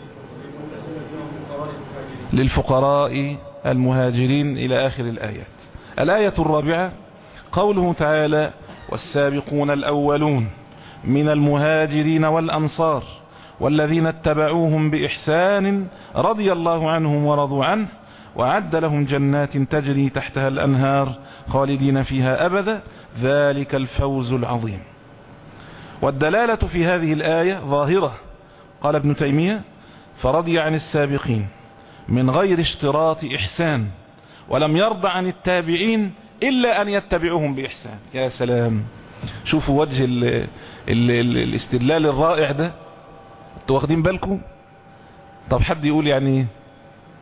للفقراء المهاجرين إلى آخر الآيات. الآية الرابعة قوله تعالى: والسابقون الأولون من المهاجرين والأنصار والذين اتبعوهم بإحسان رضي الله عنهم ورضوا عنه وأعد لهم جنات تجري تحتها الأنهار خالدين فيها أبدا ذلك الفوز العظيم. والدلالة في هذه الآية ظاهرة. قال ابن تيمية: فرضي عن السابقين من غير اشتراط إحسان ولم يرضى عن التابعين إلا أن يتبعوهم بإحسان. يا سلام، شوفوا وجه ال ال ال الاستدلال الرائع ده. انتوا واخدين بالكم؟ طب حد يقول يعني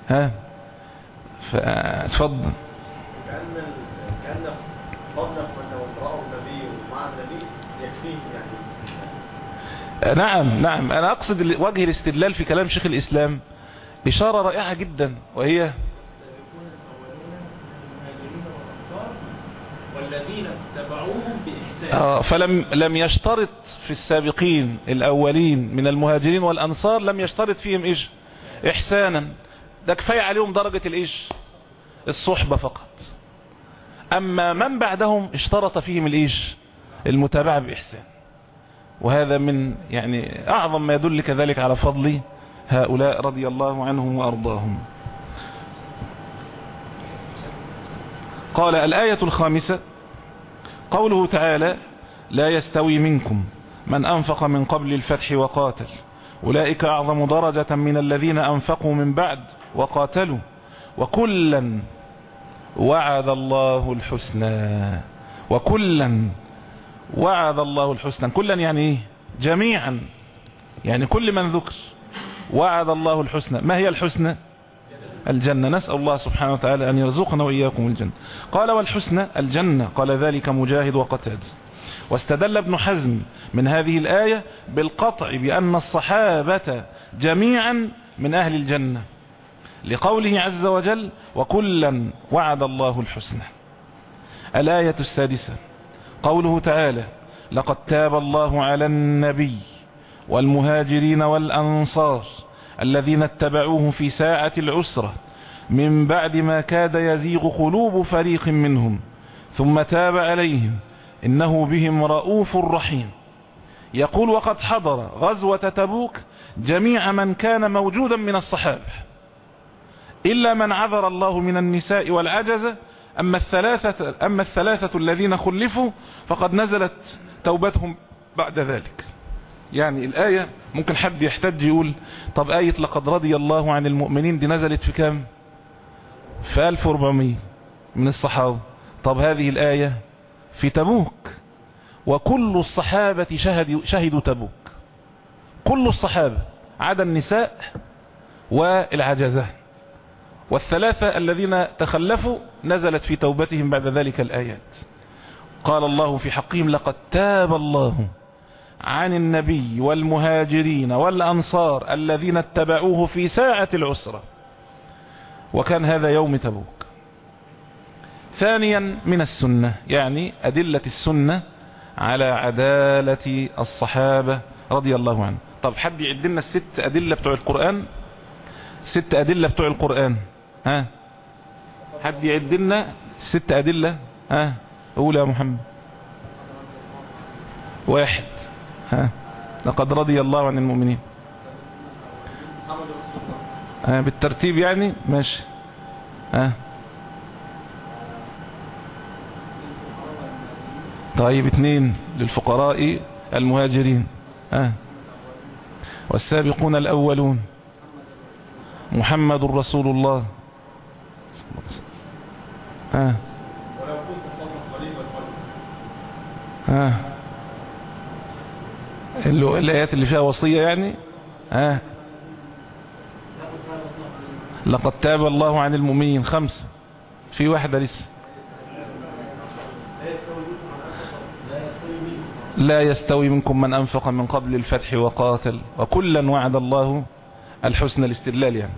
ها فاتفضل. كأن كأن فضل من رأوا النبي ومع النبي يكفيه يعني. نعم نعم انا اقصد وجه الاستدلال في كلام شيخ الاسلام اشارة رائعة جدا، وهي والذين اتبعوهم بإحسان. آه فلم لم يشترط في السابقين الأولين من المهاجرين والأنصار، لم يشترط فيهم إيش؟ إحسانا. ده كفاية عليهم درجة الإيش؟ الصحبة فقط. أما من بعدهم اشترط فيهم الإيش؟ المتابعة بإحسان. وهذا من يعني أعظم ما يدل كذلك على فضل هؤلاء رضي الله عنهم وأرضاهم. قال الآية الخامسة قوله تعالى لا يستوي منكم من أنفق من قبل الفتح وقاتل أولئك أعظم درجة من الذين أنفقوا من بعد وقاتلوا وكلا وعد الله الحسنى. وكلا وعد الله الحسنى، كلا يعني ايه؟ جميعا، يعني كل من ذكر وعد الله الحسنى. ما هي الحسنى؟ الجنة. نسأل الله سبحانه وتعالى أن يرزقنا وإياكم الجنة. قال والحسنى الجنة، قال ذلك مجاهد وقتاد. واستدل ابن حزم من هذه الآية بالقطع بأن الصحابة جميعا من أهل الجنة لقوله عز وجل وكلا وعد الله الحسنى. الآية السادسة قوله تعالى لقد تاب الله على النبي والمهاجرين والأنصار الذين اتبعوه في ساعة العسرة من بعد ما كاد يزيغ قلوب فريق منهم ثم تاب عليهم إنه بهم رؤوف رحيم. يقول وقد حضر غزوة تبوك جميع من كان موجودا من الصحابة إلا من عذر الله من النساء والعجزة. أما الثلاثة, أما الثلاثة الذين خلفوا فقد نزلت توبتهم بعد ذلك. يعني الآية ممكن حد يحتاج يقول طب آية لقد رضي الله عن المؤمنين دي نزلت في كام؟ في ألف وأربعمائة من الصحابة. طب هذه الآية في تبوك وكل الصحابة شهدوا, شهدوا تبوك، كل الصحابة عدا النساء والعجزة، والثلاثة الذين تخلفوا نزلت في توبتهم بعد ذلك الآيات. قال الله في حقهم لقد تاب الله عن النبي والمهاجرين والأنصار الذين اتبعوه في ساعة العسرة، وكان هذا يوم تبوك. ثانيا من السنة، يعني أدلة السنة على عدالة الصحابة رضي الله عنهم. طب حد يعد لنا الست أدلة بتوع القرآن؟ ست أدلة بتوع القرآن، ها حد يعد لنا ست أدلة؟ ها قول يا محمد. واحد، ها لقد رضي الله عن المؤمنين. ها بالترتيب يعني ماشي. ها طيب اثنين للفقراء المهاجرين. ها والسابقون الأولون محمد رسول الله. ها ها اللي الآيات اللي فيها وصية يعني. ها لقد تاب الله عن المؤمنين. خمسة، في واحدة لسه. لا يستوي منكم من أنفق من قبل الفتح وقاتل وكلا وعد الله الحسنى. الاستدلال يعني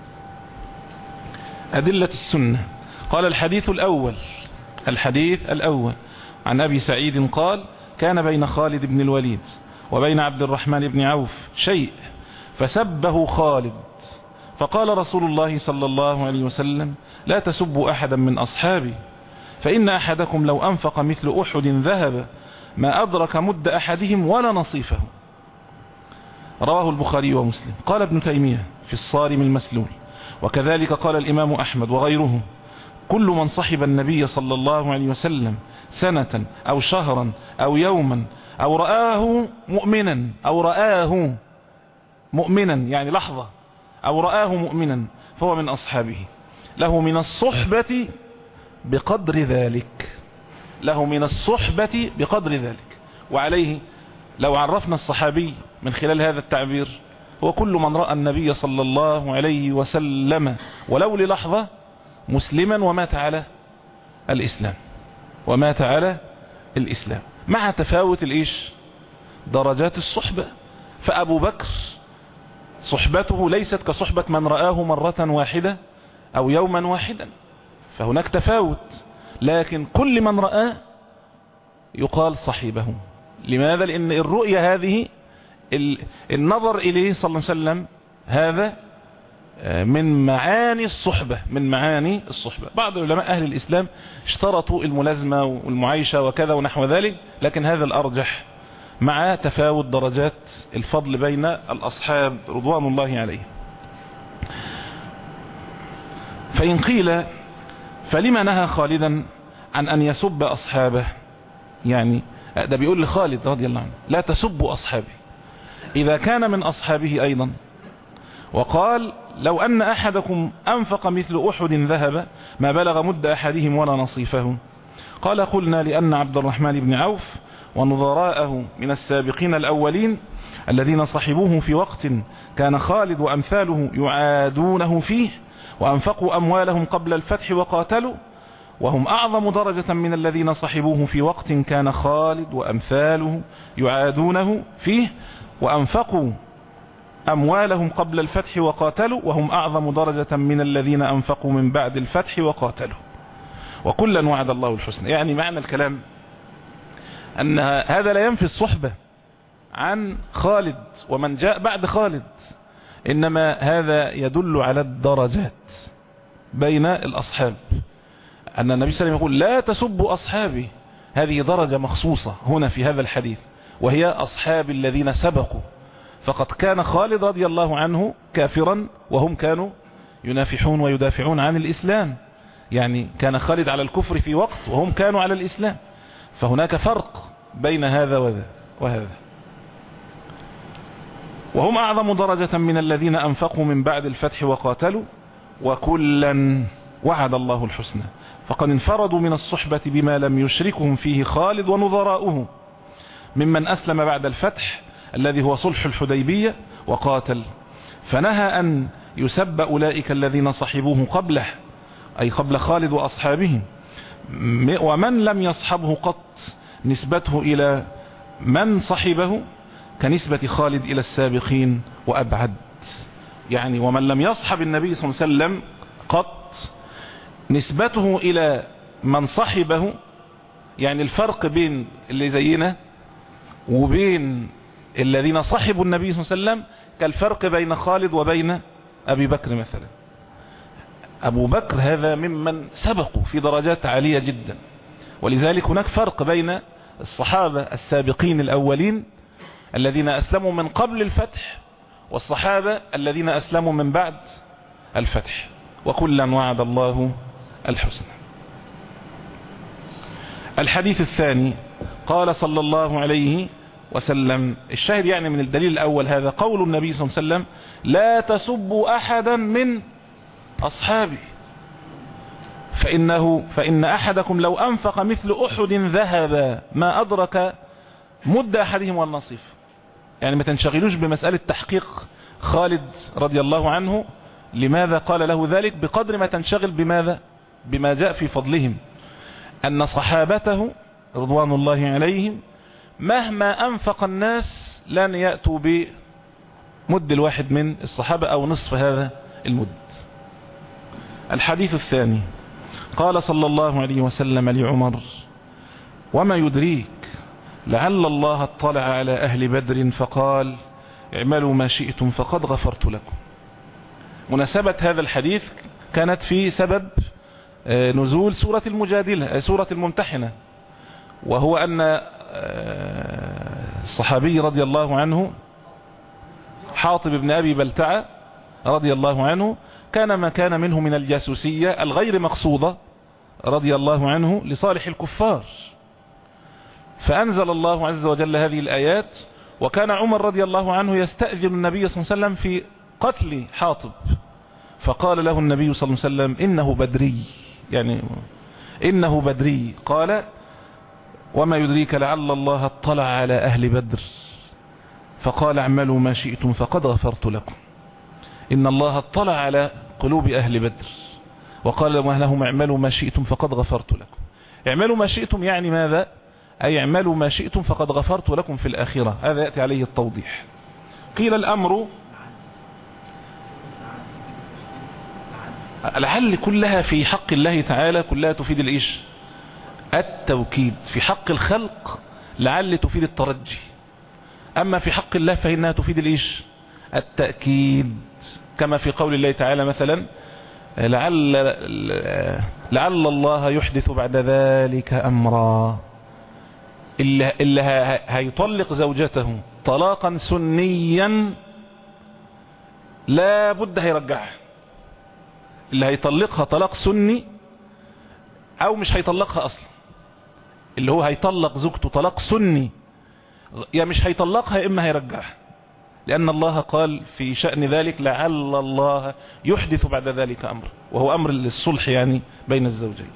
أدلة السنة. قال الحديث الأول الحديث الأول عن أبي سعيد قال كان بين خالد بن الوليد وبين عبد الرحمن بن عوف شيء فسبه خالد فقال رسول الله صلى الله عليه وسلم لا تسبوا أحدا من أصحابي فإن أحدكم لو أنفق مثل أحد ذهب ما أدرك مد أحدهم ولا نصيفه. رواه البخاري ومسلم. قال ابن تيمية في الصارم المسلول وكذلك قال الإمام أحمد وغيره كل من صحب النبي صلى الله عليه وسلم سنة أو شهرا أو يوما أو رآه مؤمنا أو رآه مؤمنا يعني لحظة أو رآه مؤمنا فهو من أصحابه له من الصحبة بقدر ذلك له من الصحبة بقدر ذلك. وعليه لو عرفنا الصحابي من خلال هذا التعبير هو كل من رأى النبي صلى الله عليه وسلم ولو للحظة مسلما ومات على الإسلام ومات على الإسلام، مع تفاوت الإيش درجات الصحبة. فأبو بكر صحبته ليست كصحبة من رآه مرة واحدة أو يوما واحدا، فهناك تفاوت، لكن كل من رآه يقال صحيبه. لماذا؟ لأن الرؤية هذه النظر إليه صلى الله عليه وسلم هذا من معاني الصحبة من معاني الصحبة. بعض علماء أهل الإسلام اشترطوا الملازمة والمعايشة وكذا ونحو ذلك، لكن هذا الأرجح مع تفاوت درجات الفضل بين الأصحاب رضوان الله عليهم. فإن قيل فلما نهى خالدا عن أن يسب أصحابه، يعني ده بيقول لخالد رضي الله عنه لا تسبوا أصحابي إذا كان من أصحابه أيضا، وقال لو أن أحدكم أنفق مثل أحد ذهب ما بلغ مد أحدهم ولا نصيفه. قال قلنا لأن عبد الرحمن بن عوف ونظراءه من السابقين الأولين الذين صحبوه في وقت كان خالد وأمثاله يعادونه فيه وأنفقوا أموالهم قبل الفتح وقاتلوا، وهم أعظم درجة من الذين صحبوه في وقت كان خالد وأمثاله يعادونه فيه وأنفقوا أموالهم قبل الفتح وقاتلوا، وهم أعظم درجة من الذين أنفقوا من بعد الفتح وقاتلوا، وكلا وعد الله الحسنى. يعني معنى الكلام أن هذا لا ينفي الصحبة عن خالد ومن جاء بعد خالد، إنما هذا يدل على الدرجات بين الأصحاب، أن النبي صلى الله عليه وسلم يقول لا تسبوا أصحابي، هذه درجة مخصوصة هنا في هذا الحديث، وهي أصحاب الذين سبقوا. فقد كان خالد رضي الله عنه كافرا وهم كانوا ينافحون ويدافعون عن الإسلام، يعني كان خالد على الكفر في وقت وهم كانوا على الإسلام، فهناك فرق بين هذا وهذا. وهم أعظم درجة من الذين أنفقوا من بعد الفتح وقاتلوا وكلا وعد الله الحسنى. فقد انفردوا من الصحبة بما لم يشركهم فيه خالد ونظراؤه ممن أسلم بعد الفتح الذي هو صلح الحديبية وقاتل، فنهى أن يسب أولئك الذين صحبوه قبله أي قبل خالد وأصحابه، ومن لم يصحبه قط نسبته إلى من صحبه كنسبة خالد إلى السابقين وأبعد. يعني ومن لم يصحب النبي صلى الله عليه وسلم قط نسبته إلى من صحبه، يعني الفرق بين اللي زينا وبين الذين صحبوا النبي صلى الله عليه وسلم كالفرق بين خالد وبين أبي بكر مثلا. أبو بكر هذا ممن سبقوا في درجات عالية جدا، ولذلك هناك فرق بين الصحابة السابقين الأولين الذين أسلموا من قبل الفتح والصحابة الذين أسلموا من بعد الفتح، وكلا وعد الله الحسنى. الحديث الثاني قال صلى الله عليه وسلم، الشاهد يعني من الدليل الأول هذا قول النبي صلى الله عليه وسلم لا تسبوا أحدا من أصحابي فإنه فإن أحدكم لو أنفق مثل أحد ذهب ما أدرك مد أحدهم والنصيف. يعني ما تنشغلوش بمسألة تحقيق خالد رضي الله عنه لماذا قال له ذلك بقدر ما تنشغل بماذا بما جاء في فضلهم، أن صحابته رضوان الله عليهم مهما أنفق الناس لن يأتوا بمد الواحد من الصحابة أو نصف هذا المد. الحديث الثاني قال صلى الله عليه وسلم لعمر وما يدريك لعل الله اطلع على أهل بدر فقال اعملوا ما شئتم فقد غفرت لكم. مناسبة هذا الحديث كانت في سبب نزول سورة المجادلة سورة الممتحنة، وهو أن الصحابي رضي الله عنه حاطب بن أبي بلتعة رضي الله عنه كان ما كان منه من الجاسوسية الغير مقصودة رضي الله عنه لصالح الكفار، فأنزل الله عز وجل هذه الآيات، وكان عمر رضي الله عنه يستأذن النبي صلى الله عليه وسلم في قتل حاطب، فقال له النبي صلى الله عليه وسلم إنه بدري، يعني إنه بدري. قال وما يدريك لعل الله اطلع على أهل بدر فقال اعملوا ما شئتم فقد غفرت لكم. إن الله اطلع على قلوب أهل بدر وقال لهم اعملوا ما شئتم فقد غفرت لكم. اعملوا ما شئتم يعني ماذا؟ أي اعملوا ما شئتم فقد غفرت لكم في الآخرة. هذا يأتي عليه التوضيح. قيل الأمر لعل كلها في حق الله تعالى كلها تفيد الإيش؟ التوكيد. في حق الخلق لعل تفيد الترجي، أما في حق الله فإنها تفيد الإيش؟ التأكيد، كما في قول الله تعالى مثلا لعل, لعل الله يحدث بعد ذلك أمرا. اللي, اللي هيطلق زوجته طلاقا سنيا لا بد هيرجعها. اللي هيطلقها طلاق سني او مش هيطلقها اصلا، اللي هو هيطلق زوجته طلاق سني يا مش هيطلقها يا اما هيرجعها، لان الله قال في شأن ذلك لعل الله يحدث بعد ذلك امر، وهو امر للصلح يعني بين الزوجين.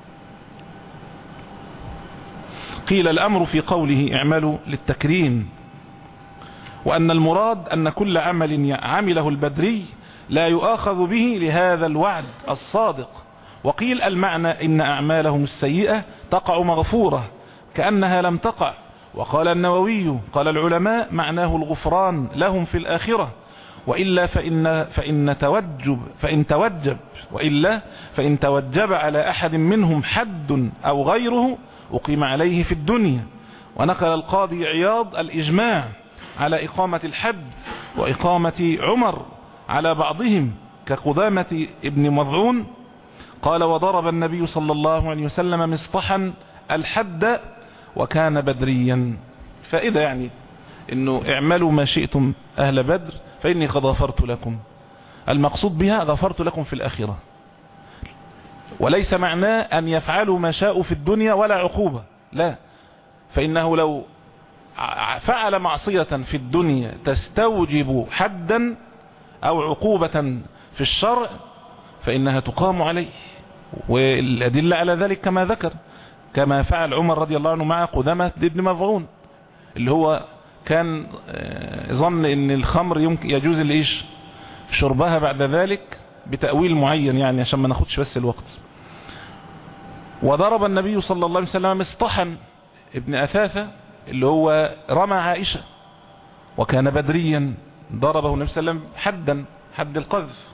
قيل الامر في قوله اعملوا للتكريم، وان المراد ان كل عمل عمله البدري لا يؤاخذ به لهذا الوعد الصادق. وقيل المعنى إن أعمالهم السيئة تقع مغفورة كأنها لم تقع. وقال النووي قال العلماء معناه الغفران لهم في الآخرة، وإلا فإن, فإن توجب فإن توجب وإلا فإن توجب على أحد منهم حد أو غيره أقيم عليه في الدنيا. ونقل القاضي عياض الإجماع على إقامة الحد وإقامة عمر على بعضهم كقدامة ابن مضعون. قال وضرب النبي صلى الله عليه وسلم مصطحا الحد وكان بدريا. فإذا يعني انه اعملوا ما شئتم اهل بدر فإني قد غفرت لكم، المقصود بها غفرت لكم في الآخرة، وليس معناه ان يفعلوا ما شاءوا في الدنيا ولا عقوبة، لا، فإنه لو فعل معصية في الدنيا تستوجب حدا او عقوبة في الشرع فإنها تقام عليه، والأدلة على ذلك كما ذكر، كما فعل عمر رضي الله عنه مع قدامة ابن مضعون، اللي هو كان ظن ان الخمر يمكن يجوز الايش شربها بعد ذلك بتأويل معين، يعني عشان ما ناخدش بس الوقت. وضرب النبي صلى الله عليه وسلم مصطحا ابن أثاثة اللي هو رمى عائشة وكان بدريا، ضربه النبي صلى الله عليه وسلم حدا حد القذف.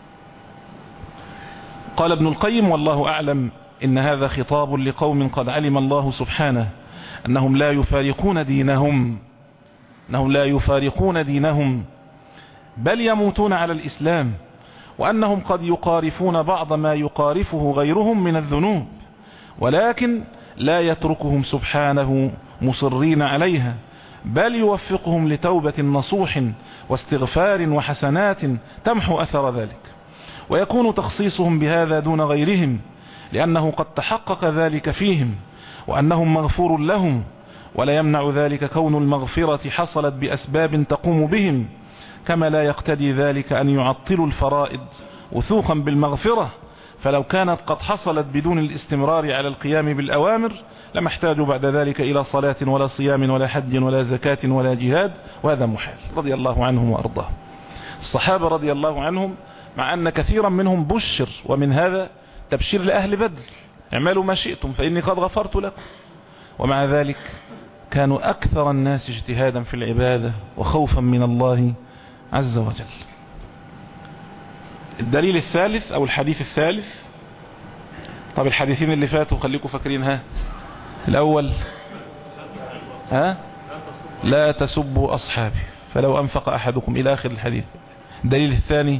قال ابن القيم والله أعلم إن هذا خطاب لقوم قد علم الله سبحانه أنهم لا يفارقون دينهم أنهم لا يفارقون دينهم بل يموتون على الإسلام، وأنهم قد يقارفون بعض ما يقارفه غيرهم من الذنوب، ولكن لا يتركهم سبحانه مصرين عليها، بل يوفقهم لتوبة نصوح واستغفار وحسنات تمحو أثر ذلك، ويكون تخصيصهم بهذا دون غيرهم لأنه قد تحقق ذلك فيهم وأنهم مغفور لهم، ولا يمنع ذلك كون المغفرة حصلت بأسباب تقوم بهم، كما لا يقتدي ذلك أن يعطلوا الفرائض وثوقا بالمغفرة، فلو كانت قد حصلت بدون الاستمرار على القيام بالأوامر لما احتاجوا بعد ذلك إلى صلاة ولا صيام ولا حج ولا زكاة ولا جهاد، وهذا محال. رضي الله عنهم وأرضاهم. الصحابة رضي الله عنهم مع أن كثيرا منهم بشر، ومن هذا تبشير لأهل بدر اعملوا ما شئتم فإني قد غفرت لكم، ومع ذلك كانوا أكثر الناس اجتهادا في العبادة وخوفا من الله عز وجل. الدليل الثالث أو الحديث الثالث، طب الحديثين اللي فاتوا خليكم فاكرين، ها الأول ها لا تسبوا أصحابي فلو أنفق أحدكم إلى آخر الحديث. الدليل الثاني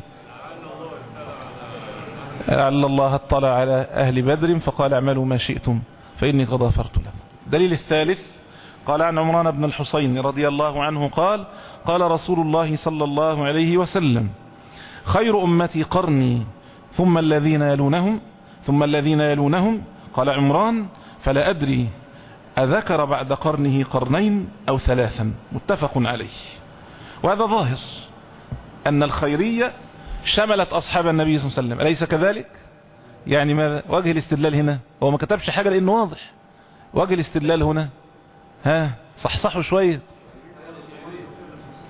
لعل الله اطلع على أهل بدر فقال اعملوا ما شئتم فإني قد غفرت لكم. الدليل الثالث قال عن عمران بن الحصين رضي الله عنه قال قال رسول الله صلى الله عليه وسلم خير أمتي قرني ثم الذين يلونهم ثم الذين يلونهم. قال عمران فلا أدري أذكر بعد قرنه قرنين أو ثلاثا، متفق عليه. وهذا ظاهر أن الخيرية شملت أصحاب النبي صلى الله عليه وسلم، أليس كذلك؟ يعني ماذا وجه الاستدلال هنا؟ هو ما كتبش حاجة لأنه واضح. وجه الاستدلال هنا ها صحصحوا شوية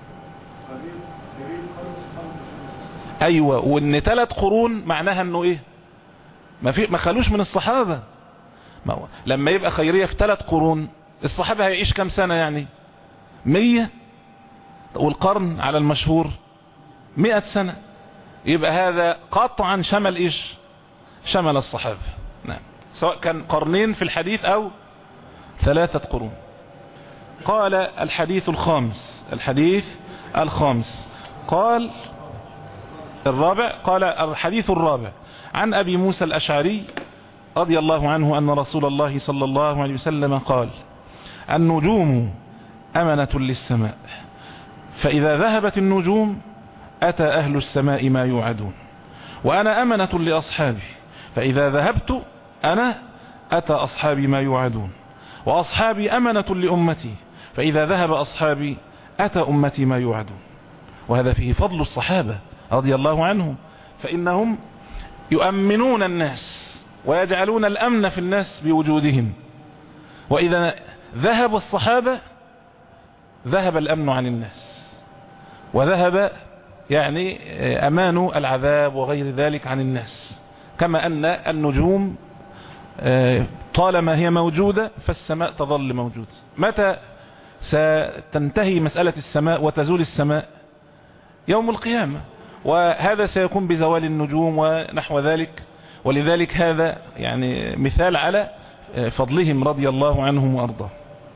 ايوه، وان ثلاث قرون معناها انه ايه؟ ما في ما خلوش من الصحابة. ما هو لما يبقى خيرية في ثلاث قرون، الصحابة هيعيش كم سنة يعني؟ مية، والقرن على المشهور مئة سنة. يبقى هذا قطعا شمل ايش؟ شمل الصحابة. نعم، سواء كان قرنين في الحديث او ثلاثة قرون. قال الحديث الخامس، الحديث الخامس قال الرابع، قال الحديث الرابع عن أبي موسى الأشعري رضي الله عنه أن رسول الله صلى الله عليه وسلم قال: النجوم أمنة للسماء، فإذا ذهبت النجوم أتى أهل السماء ما يوعدون، وأنا أمنة لأصحابي، فإذا ذهبت أنا أتى أصحابي ما يوعدون، وأصحابي أمنة لأمتي، فإذا ذهب أصحابي أتى أمتي ما يوعدون. وهذا فيه فضل الصحابة رضي الله عنهم، فإنهم يؤمنون الناس ويجعلون الأمن في الناس بوجودهم، وإذا ذهب الصحابة ذهب الأمن عن الناس، وذهب يعني أمان العذاب وغير ذلك عن الناس. كما أن النجوم طالما هي موجودة فالسماء تظل موجودة. متى ستنتهي مسألة السماء وتزول السماء؟ يوم القيامة، وهذا سيكون بزوال النجوم ونحو ذلك. ولذلك هذا يعني مثال على فضلهم رضي الله عنهم وأرضاه.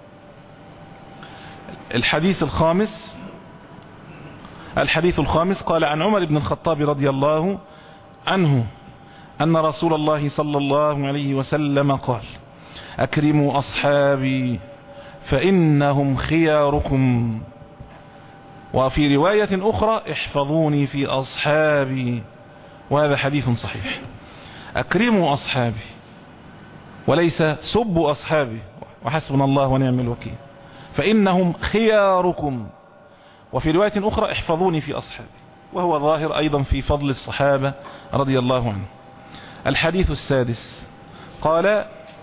الحديث الخامس، الحديث الخامس قال عن عمر بن الخطاب رضي الله عنه أن رسول الله صلى الله عليه وسلم قال: أكرموا أصحابي فإنهم خياركم، وفي رواية أخرى: احفظوني في أصحابي. وهذا حديث صحيح. أكرموا أصحابي، وليس سبوا أصحابي، وحسبنا الله ونعم الوكيل، فإنهم خياركم. وفي رواية أخرى: احفظوني في أصحابي، وهو ظاهر أيضا في فضل الصحابة رضي الله عنهم. الحديث السادس قال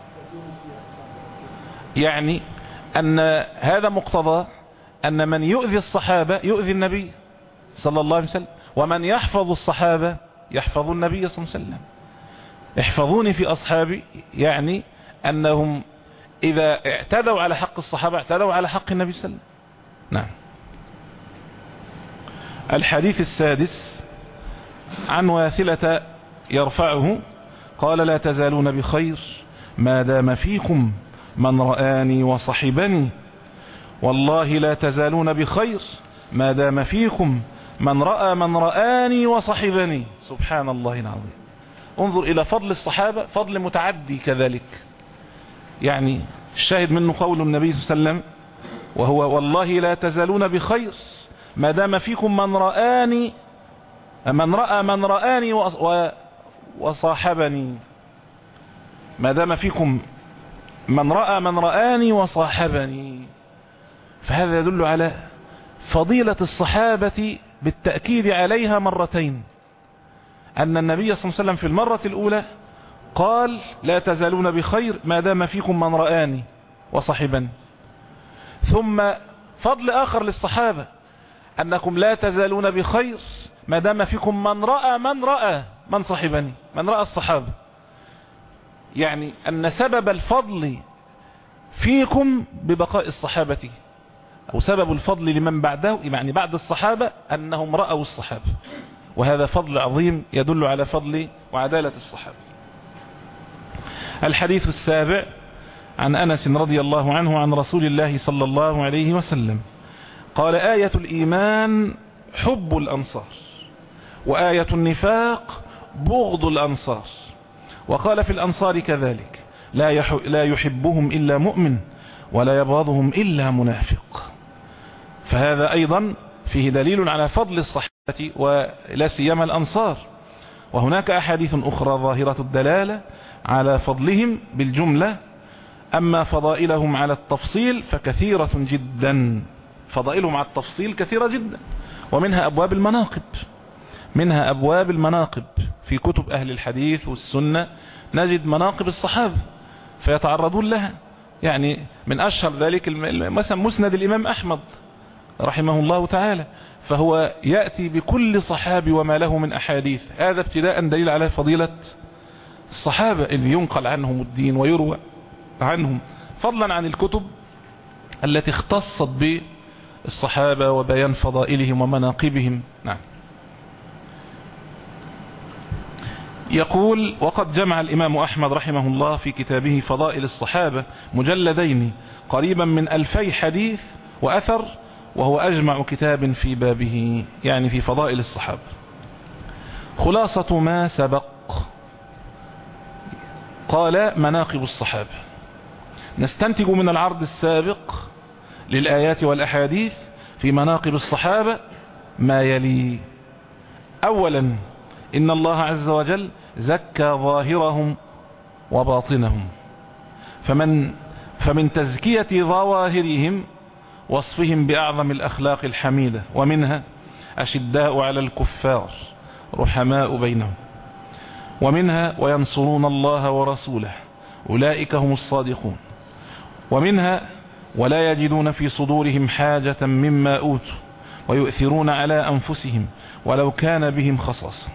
يعني أن هذا مقتضى أن من يؤذي الصحابة يؤذي النبي صلى الله عليه وسلم، ومن يحفظ الصحابة يحفظ النبي صلى الله عليه وسلم. احفظوني في أصحابي يعني أنهم إذا اعتدوا على حق الصحابة اعتدوا على حق النبي صلى الله عليه وسلم. نعم. الحديث السادس عن واثلة يرفعه قال: لا تزالون بخير ما دام فيكم من رآني وصحبني، والله لا تزالون بخير ما دام فيكم من رأى من رآني وصحبني. سبحان الله العظيم. انظر إلى فضل الصحابة، فضل متعدي كذلك. يعني الشاهد منه قول النبي صلى الله عليه وسلم وهو: والله لا تزالون بخير ما دام فيكم من رآني من رأى من رآني وصاحبني، ما دام فيكم من رأى من رآني وصاحبني. فهذا يدل على فضيلة الصحابة بالتأكيد عليها مرتين. أن النبي صلى الله عليه وسلم في المرة الأولى قال: لا تزالون بخير ما دام فيكم من رآني وصحبني. ثم فضل آخر للصحابة أنكم لا تزالون بخير ما دام فيكم من رأى من رأى من صحبني، من رأى الصحابة. يعني أن سبب الفضل فيكم ببقاء الصحابة، أو سبب الفضل لمن بعده يعني بعد الصحابة أنهم رأوا الصحابة، وهذا فضل عظيم يدل على فضل وعدالة الصحابة. الحديث السابع عن أنس رضي الله عنه عن رسول الله صلى الله عليه وسلم قال: آية الإيمان حب الأنصار، وآية النفاق بغض الأنصار. وقال في الأنصار كذلك: لا لا يحبهم إلا مؤمن ولا يبغضهم إلا منافق. فهذا أيضا فيه دليل على فضل الصحابة ولا سيما الأنصار. وهناك أحاديث أخرى ظاهرة الدلالة على فضلهم بالجملة، أما فضائلهم على التفصيل فكثيرة جدا. فضائلهم على التفصيل كثيرة جدا، ومنها أبواب المناقب، منها أبواب المناقب في كتب أهل الحديث والسنة نجد مناقب الصحابة فيتعرضون لها. يعني من أشهر ذلك مثلا مسند الإمام أحمد رحمه الله تعالى، فهو يأتي بكل صحابي وما له من أحاديث. هذا ابتداء دليل على فضيلة الصحابة اللي ينقل عنهم الدين ويروى عنهم، فضلا عن الكتب التي اختصت بالصحابة وبيان فضائلهم ومناقبهم. نعم. يقول: وقد جمع الإمام أحمد رحمه الله في كتابه فضائل الصحابة مجلدين قريبا من ألفي حديث وأثر، وهو أجمع كتاب في بابه، يعني في فضائل الصحابة. خلاصة ما سبق: قال: مناقب الصحابة. نستنتج من العرض السابق للآيات والأحاديث في مناقب الصحابة ما يلي: أولا، إن الله عز وجل زكى ظاهرهم وباطنهم، فمن, فمن تزكية ظواهرهم وصفهم بأعظم الأخلاق الحميدة، ومنها أشداء على الكفار رحماء بينهم، ومنها وينصرون الله ورسوله أولئك هم الصادقون، ومنها ولا يجدون في صدورهم حاجة مما أوتوا ويؤثرون على أنفسهم ولو كان بهم خصاصة.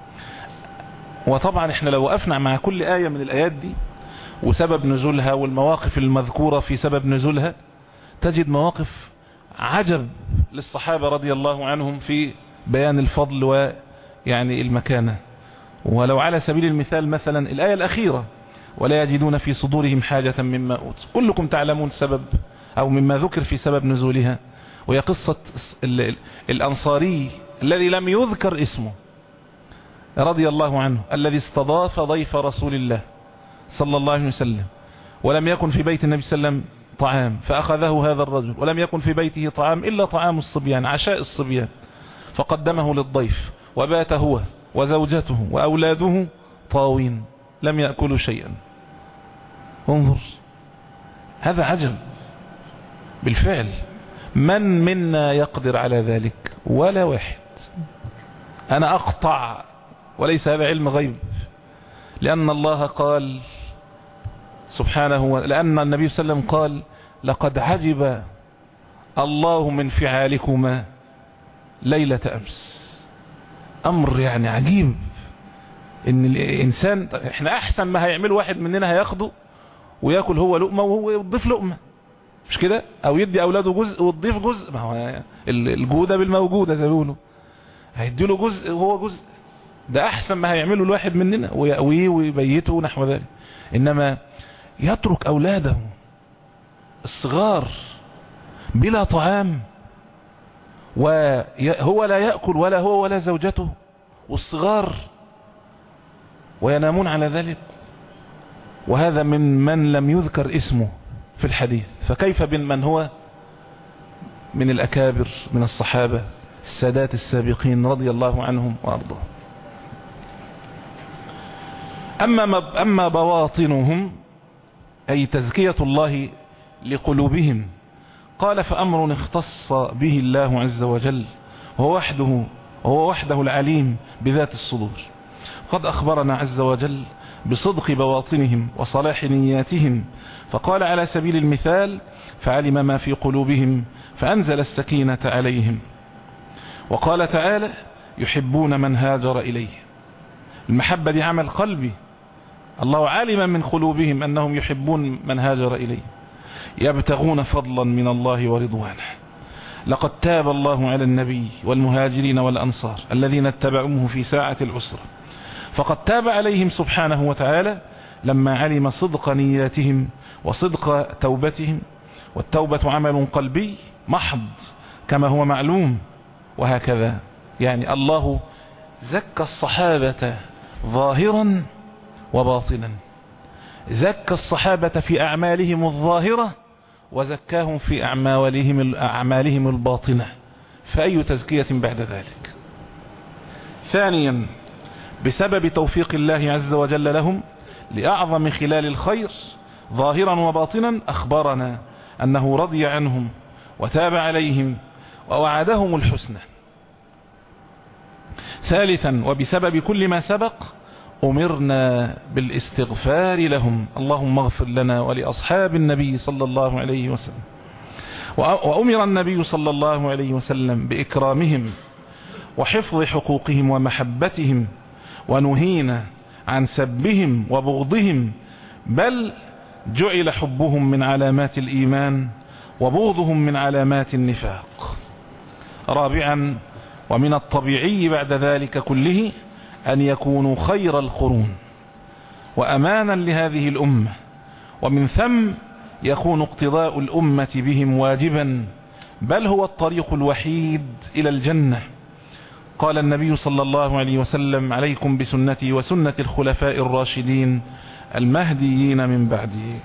وطبعا احنا لو وقفنا مع كل آية من الآيات دي وسبب نزولها والمواقف المذكورة في سبب نزولها، تجد مواقف عجب للصحابة رضي الله عنهم في بيان الفضل ويعني المكانة. ولو على سبيل المثال مثلا الآية الأخيرة: ولا يجدون في صدورهم حاجة مما أوتوا، كلكم تعلمون سبب أو مما ذكر في سبب نزولها، وهي قصة الأنصاري الذي لم يذكر اسمه رضي الله عنه، الذي استضاف ضيف رسول الله صلى الله عليه وسلم، ولم يكن في بيت النبي صلى الله عليه وسلم طعام، فأخذه هذا الرجل، ولم يكن في بيته طعام إلا طعام الصبيان، عشاء الصبيان، فقدمه للضيف، وبات هو وزوجته وأولاده طاوين لم يأكلوا شيئا. انظر، هذا عجب بالفعل. من منا يقدر على ذلك؟ ولا واحد. أنا أقطع، وليس هذا علم غيب، لأن الله قال سبحانه، لأن النبي صلى الله عليه وسلم قال: لقد عجب الله من فعالكما ليلة أمس. أمر يعني عجيب إن الإنسان، إحنا أحسن ما هيعمل واحد مننا هياخده ويأكل هو لقمة وهو يضيف لقمة، مش كده؟ أو يدي أولاده جزء وتضيف جزء، ما هو الجودة بالموجودة زي ما بيقولوا، هيديله جزء وهو جزء. ده أحسن ما هيعمله الواحد مننا، ويأويه ويبيته نحو ذلك. إنما يترك أولاده الصغار بلا طعام، وهو لا يأكل ولا هو ولا زوجته والصغار، وينامون على ذلك، وهذا من من لم يذكر اسمه في الحديث، فكيف بمن هو من الأكابر من الصحابة السادات السابقين رضي الله عنهم وأرضاهم. أما, أما بواطنهم أي تزكية الله لقلوبهم، قال: فأمر اختص به الله عز وجل، وهو وحده, وهو وحده العليم بذات الصدور. قد أخبرنا عز وجل بصدق بواطنهم وصلاح نياتهم، فقال على سبيل المثال: فعلم ما في قلوبهم فأنزل السكينة عليهم. وقال تعالى: يحبون من هاجر إليه. المحبة دي عمل قلبي، الله علم من قلوبهم أنهم يحبون من هاجر إليه، يبتغون فضلا من الله ورضوانه. لقد تاب الله على النبي والمهاجرين والأنصار الذين اتبعوه في ساعة العسرة، فقد تاب عليهم سبحانه وتعالى لما علم صدق نياتهم وصدق توبتهم، والتوبة عمل قلبي محض كما هو معلوم. وهكذا يعني الله زكى الصحابة ظاهرا وباطنا، زكى الصحابة في أعمالهم الظاهرة وزكاهم في أعمالهم, أعمالهم الباطنة، فأي تزكية بعد ذلك؟ ثانيا، بسبب توفيق الله عز وجل لهم لأعظم خلال الخير ظاهرا وباطنا، أخبرنا أنه رضي عنهم وتاب عليهم ووعدهم الحسنى. ثالثا، وبسبب كل ما سبق أمرنا بالاستغفار لهم، اللهم اغفر لنا ولأصحاب النبي صلى الله عليه وسلم. وأمر النبي صلى الله عليه وسلم بإكرامهم وحفظ حقوقهم ومحبتهم، ونهينا عن سبهم وبغضهم، بل جعل حبهم من علامات الإيمان وبغضهم من علامات النفاق. رابعا، ومن الطبيعي بعد ذلك كله أن يكونوا خير القرون وأمانا لهذه الأمة، ومن ثم يكون اقتضاء الأمة بهم واجبا، بل هو الطريق الوحيد إلى الجنة. قال النبي صلى الله عليه وسلم: عليكم بسنتي وسنة الخلفاء الراشدين المهديين من بعدي.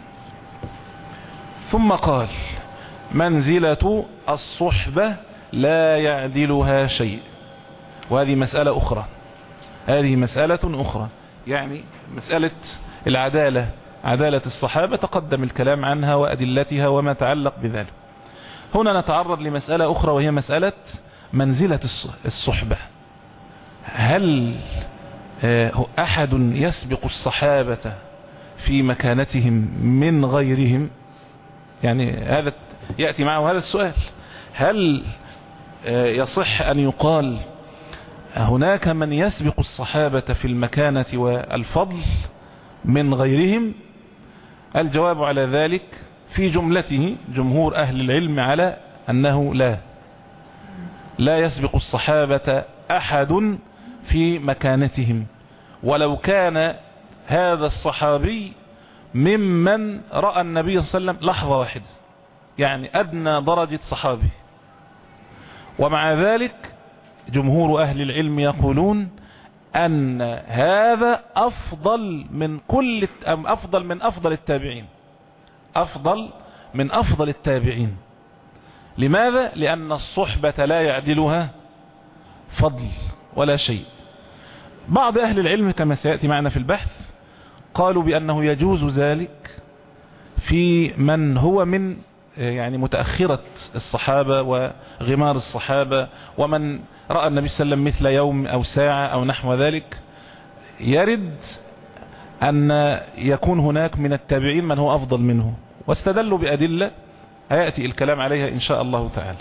ثم قال: منزلة الصحبة لا يعدلها شيء. وهذه مسألة أخرى، هذه مسألة أخرى، يعني مسألة العدالة، عدالة الصحابة تقدم الكلام عنها وأدلتها وما تعلق بذلك. هنا نتعرض لمسألة أخرى، وهي مسألة منزلة الصحبة. هل أحد يسبق الصحابة في مكانتهم من غيرهم؟ يعني هذا يأتي معه هذا السؤال: هل يصح أن يقال هناك من يسبق الصحابة في المكانة والفضل من غيرهم؟ الجواب على ذلك في جملته جمهور أهل العلم على أنه لا لا يسبق الصحابة أحد في مكانتهم، ولو كان هذا الصحابي ممن رأى النبي صلى الله عليه وسلم لحظة واحدة، يعني أدنى درجة صحابي. ومع ذلك جمهور أهل العلم يقولون أن هذا أفضل من كل أم أفضل من أفضل التابعين، أفضل من أفضل التابعين. لماذا؟ لأن الصحبة لا يعدلها فضل ولا شيء. بعض أهل العلم كما سيأتي معنا في البحث قالوا بأنه يجوز ذلك في من هو من يعني متأخرة الصحابة وغمار الصحابة، ومن رأى النبي صلى الله عليه وسلم مثل يوم أو ساعة أو نحو ذلك. يرد أن يكون هناك من التابعين من هو أفضل منه، واستدلوا بأدلة هيأتي الكلام عليها إن شاء الله تعالى.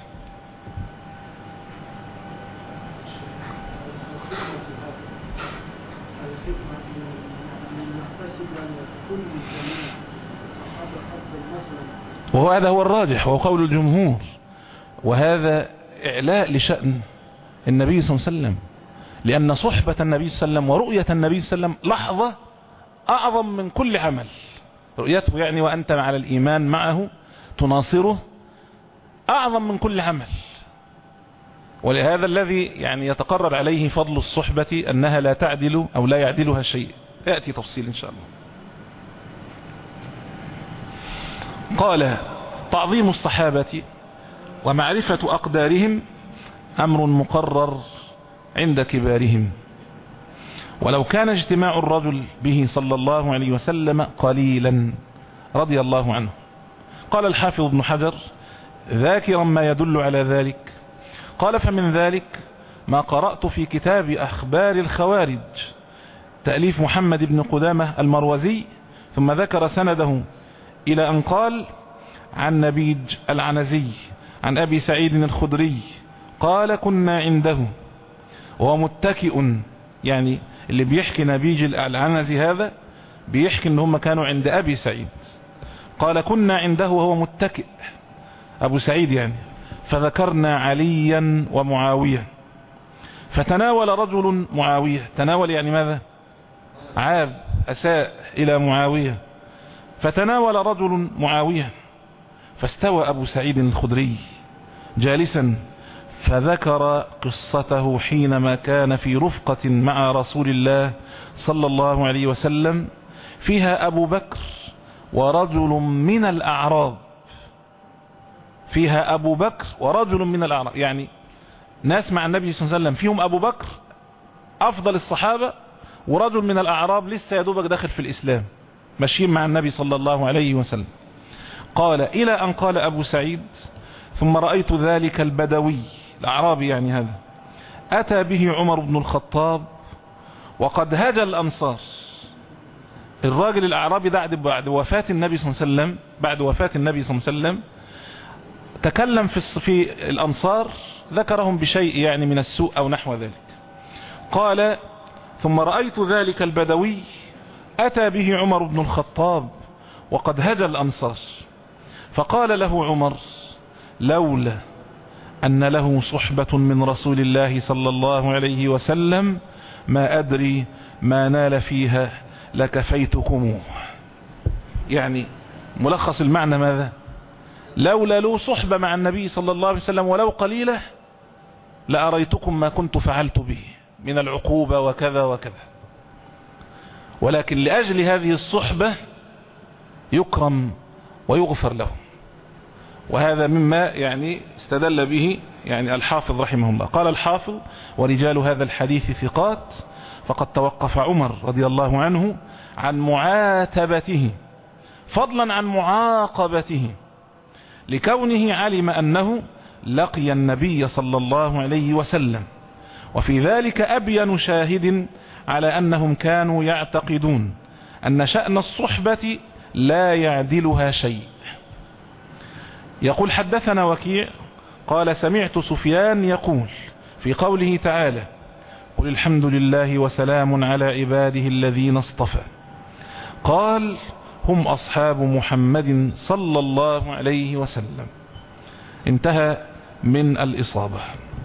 وهذا هو الراجح وهو قول الجمهور، وهذا إعلاء لشأن النبي صلى الله عليه وسلم، لأن صحبة النبي صلى الله عليه وسلم ورؤية النبي صلى الله عليه وسلم لحظة أعظم من كل عمل. رؤيته يعني وأنت على الإيمان معه تناصره أعظم من كل عمل. ولهذا الذي يعني يتقرر عليه فضل الصحبة أنها لا تعدل أو لا يعدلها شيء، يأتي تفصيل إن شاء الله. قال: تعظيم الصحابة ومعرفة أقدارهم أمر مقرر عند كبارهم، ولو كان اجتماع الرجل به صلى الله عليه وسلم قليلا رضي الله عنه. قال الحافظ ابن حجر ذاكرا ما يدل على ذلك، قال: فمن ذلك ما قرأت في كتاب أخبار الخوارج تأليف محمد بن قدامة المروزي، ثم ذكر سنده إلى أن قال: عن نبيج العنزي عن أبي سعيد الخدري قال: كنا عنده وهو متكئ. يعني اللي بيحكي نبيج العنزي هذا بيحكي ان هم كانوا عند أبي سعيد. قال: كنا عنده وهو متكئ، أبو سعيد يعني، فذكرنا عليا ومعاوية، فتناول رجل معاوية. تناول يعني ماذا؟ عاب، أساء إلى معاوية. فتناول رجل معاوية، فاستوى أبو سعيد الخدري جالسا، فذكر قصته حينما كان في رفقة مع رسول الله صلى الله عليه وسلم فيها أبو بكر ورجل من الأعراب، فيها أبو بكر ورجل من الأعراب، يعني ناس مع النبي صلى الله عليه وسلم فيهم أبو بكر أفضل الصحابة، ورجل من الأعراب لسه يدوبك داخل في الإسلام ماشيين مع النبي صلى الله عليه وسلم. قال: إلى أن قال أبو سعيد: ثم رأيت ذلك البدوي الأعرابي يعني هذا أتى به عمر بن الخطاب وقد هجى الأنصار. الراجل الأعرابي ده بعد وفاة النبي صلى الله عليه وسلم، بعد وفاة النبي صلى الله عليه وسلم تكلم في في الأنصار ذكرهم بشيء يعني من السوء أو نحو ذلك. قال ثم رأيت ذلك البدوي أتى به عمر بن الخطاب وقد هجى الأنصار، فقال له عمر لولا أن له صحبة من رسول الله صلى الله عليه وسلم ما أدري ما نال فيها لكفيتكموه. يعني ملخص المعنى ماذا؟ لولا له صحبة مع النبي صلى الله عليه وسلم ولو قليلة لأريتكم ما كنت فعلت به من العقوبة وكذا وكذا، ولكن لأجل هذه الصحبة يكرم ويغفر له. وهذا مما يعني استدل به يعني الحافظ رحمه الله. قال الحافظ ورجال هذا الحديث ثقات، فقد توقف عمر رضي الله عنه عن معاتبته فضلا عن معاقبته لكونه علم أنه لقي النبي صلى الله عليه وسلم، وفي ذلك أبين شاهد على أنهم كانوا يعتقدون أن شأن الصحبة لا يعدلها شيء. يقول حدثنا وكيع قال سمعت سفيان يقول في قوله تعالى قل الحمد لله وسلام على عباده الذين اصطفى، قال هم أصحاب محمد صلى الله عليه وسلم. انتهى من الإصابة.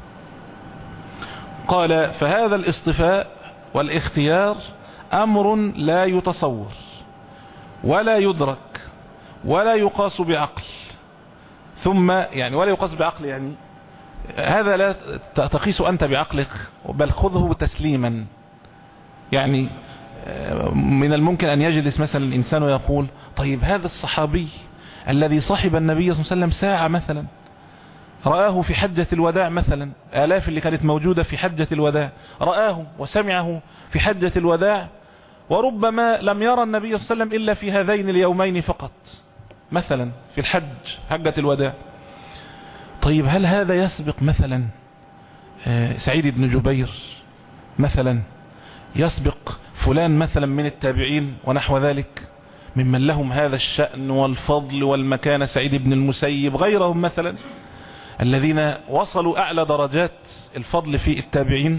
قال فهذا الاصطفاء والاختيار أمر لا يتصور ولا يدرك ولا يقاس بعقل، ثم يعني ولا يقاس بعقل يعني هذا لا تقيس أنت بعقلك، بل خذه تسليما. يعني من الممكن أن يجلس مثلا الإنسان ويقول طيب هذا الصحابي الذي صاحب النبي صلى الله عليه وسلم ساعة مثلا، رآه في حجة الوداع مثلا، آلاف اللي كانت موجودة في حجة الوداع رآه وسمعه في حجة الوداع، وربما لم يرى النبي صلى الله عليه وسلم إلا في هذين اليومين فقط مثلا في الحج حجة الوداع. طيب هل هذا يسبق مثلا سعيد بن جبير مثلا، يسبق فلان مثلا من التابعين ونحو ذلك ممن لهم هذا الشأن والفضل والمكانة، سعيد بن المسيب غيرهم مثلا الذين وصلوا أعلى درجات الفضل في التابعين؟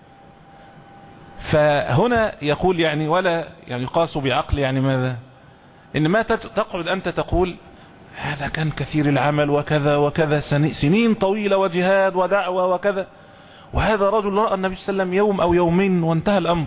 فهنا يقول يعني ولا يعني يقاس بعقل، يعني ماذا؟ إن ما تقعد أنت تقول هذا كان كثير العمل وكذا وكذا سنين طويلة وجهاد ودعوة وكذا، وهذا رجل رأى النبي صلى الله عليه وسلم يوم أو يومين وانتهى الأمر.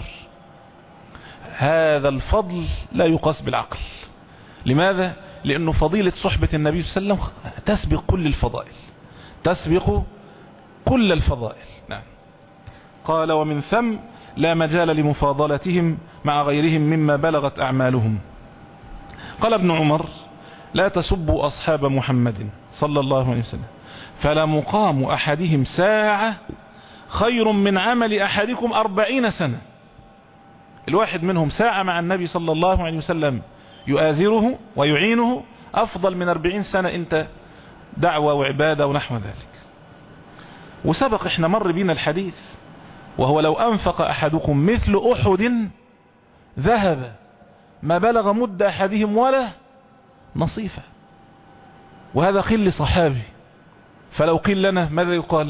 هذا الفضل لا يقاس بالعقل. لماذا؟ لأنه فضيلة صحبة النبي صلى الله عليه وسلم تسبق كل الفضائل، تسبق كل الفضائل. نعم. قال ومن ثم لا مجال لمفاضلتهم مع غيرهم مما بلغت أعمالهم. قال ابن عمر لا تسبوا أصحاب محمد صلى الله عليه وسلم فلا مقام أحدهم ساعة خير من عمل أحدكم أربعين سنة. الواحد منهم ساعة مع النبي صلى الله عليه وسلم يؤازره ويعينه أفضل من أربعين سنة أنت دعوة وعبادة ونحو ذلك. وسبق احنا مر بينا الحديث، وهو لو أنفق أحدكم مثل أحد ذهب ما بلغ مد أحدهم ولا نصيفة. وهذا قيل صحابي، فلو قيل لنا ماذا يقال؟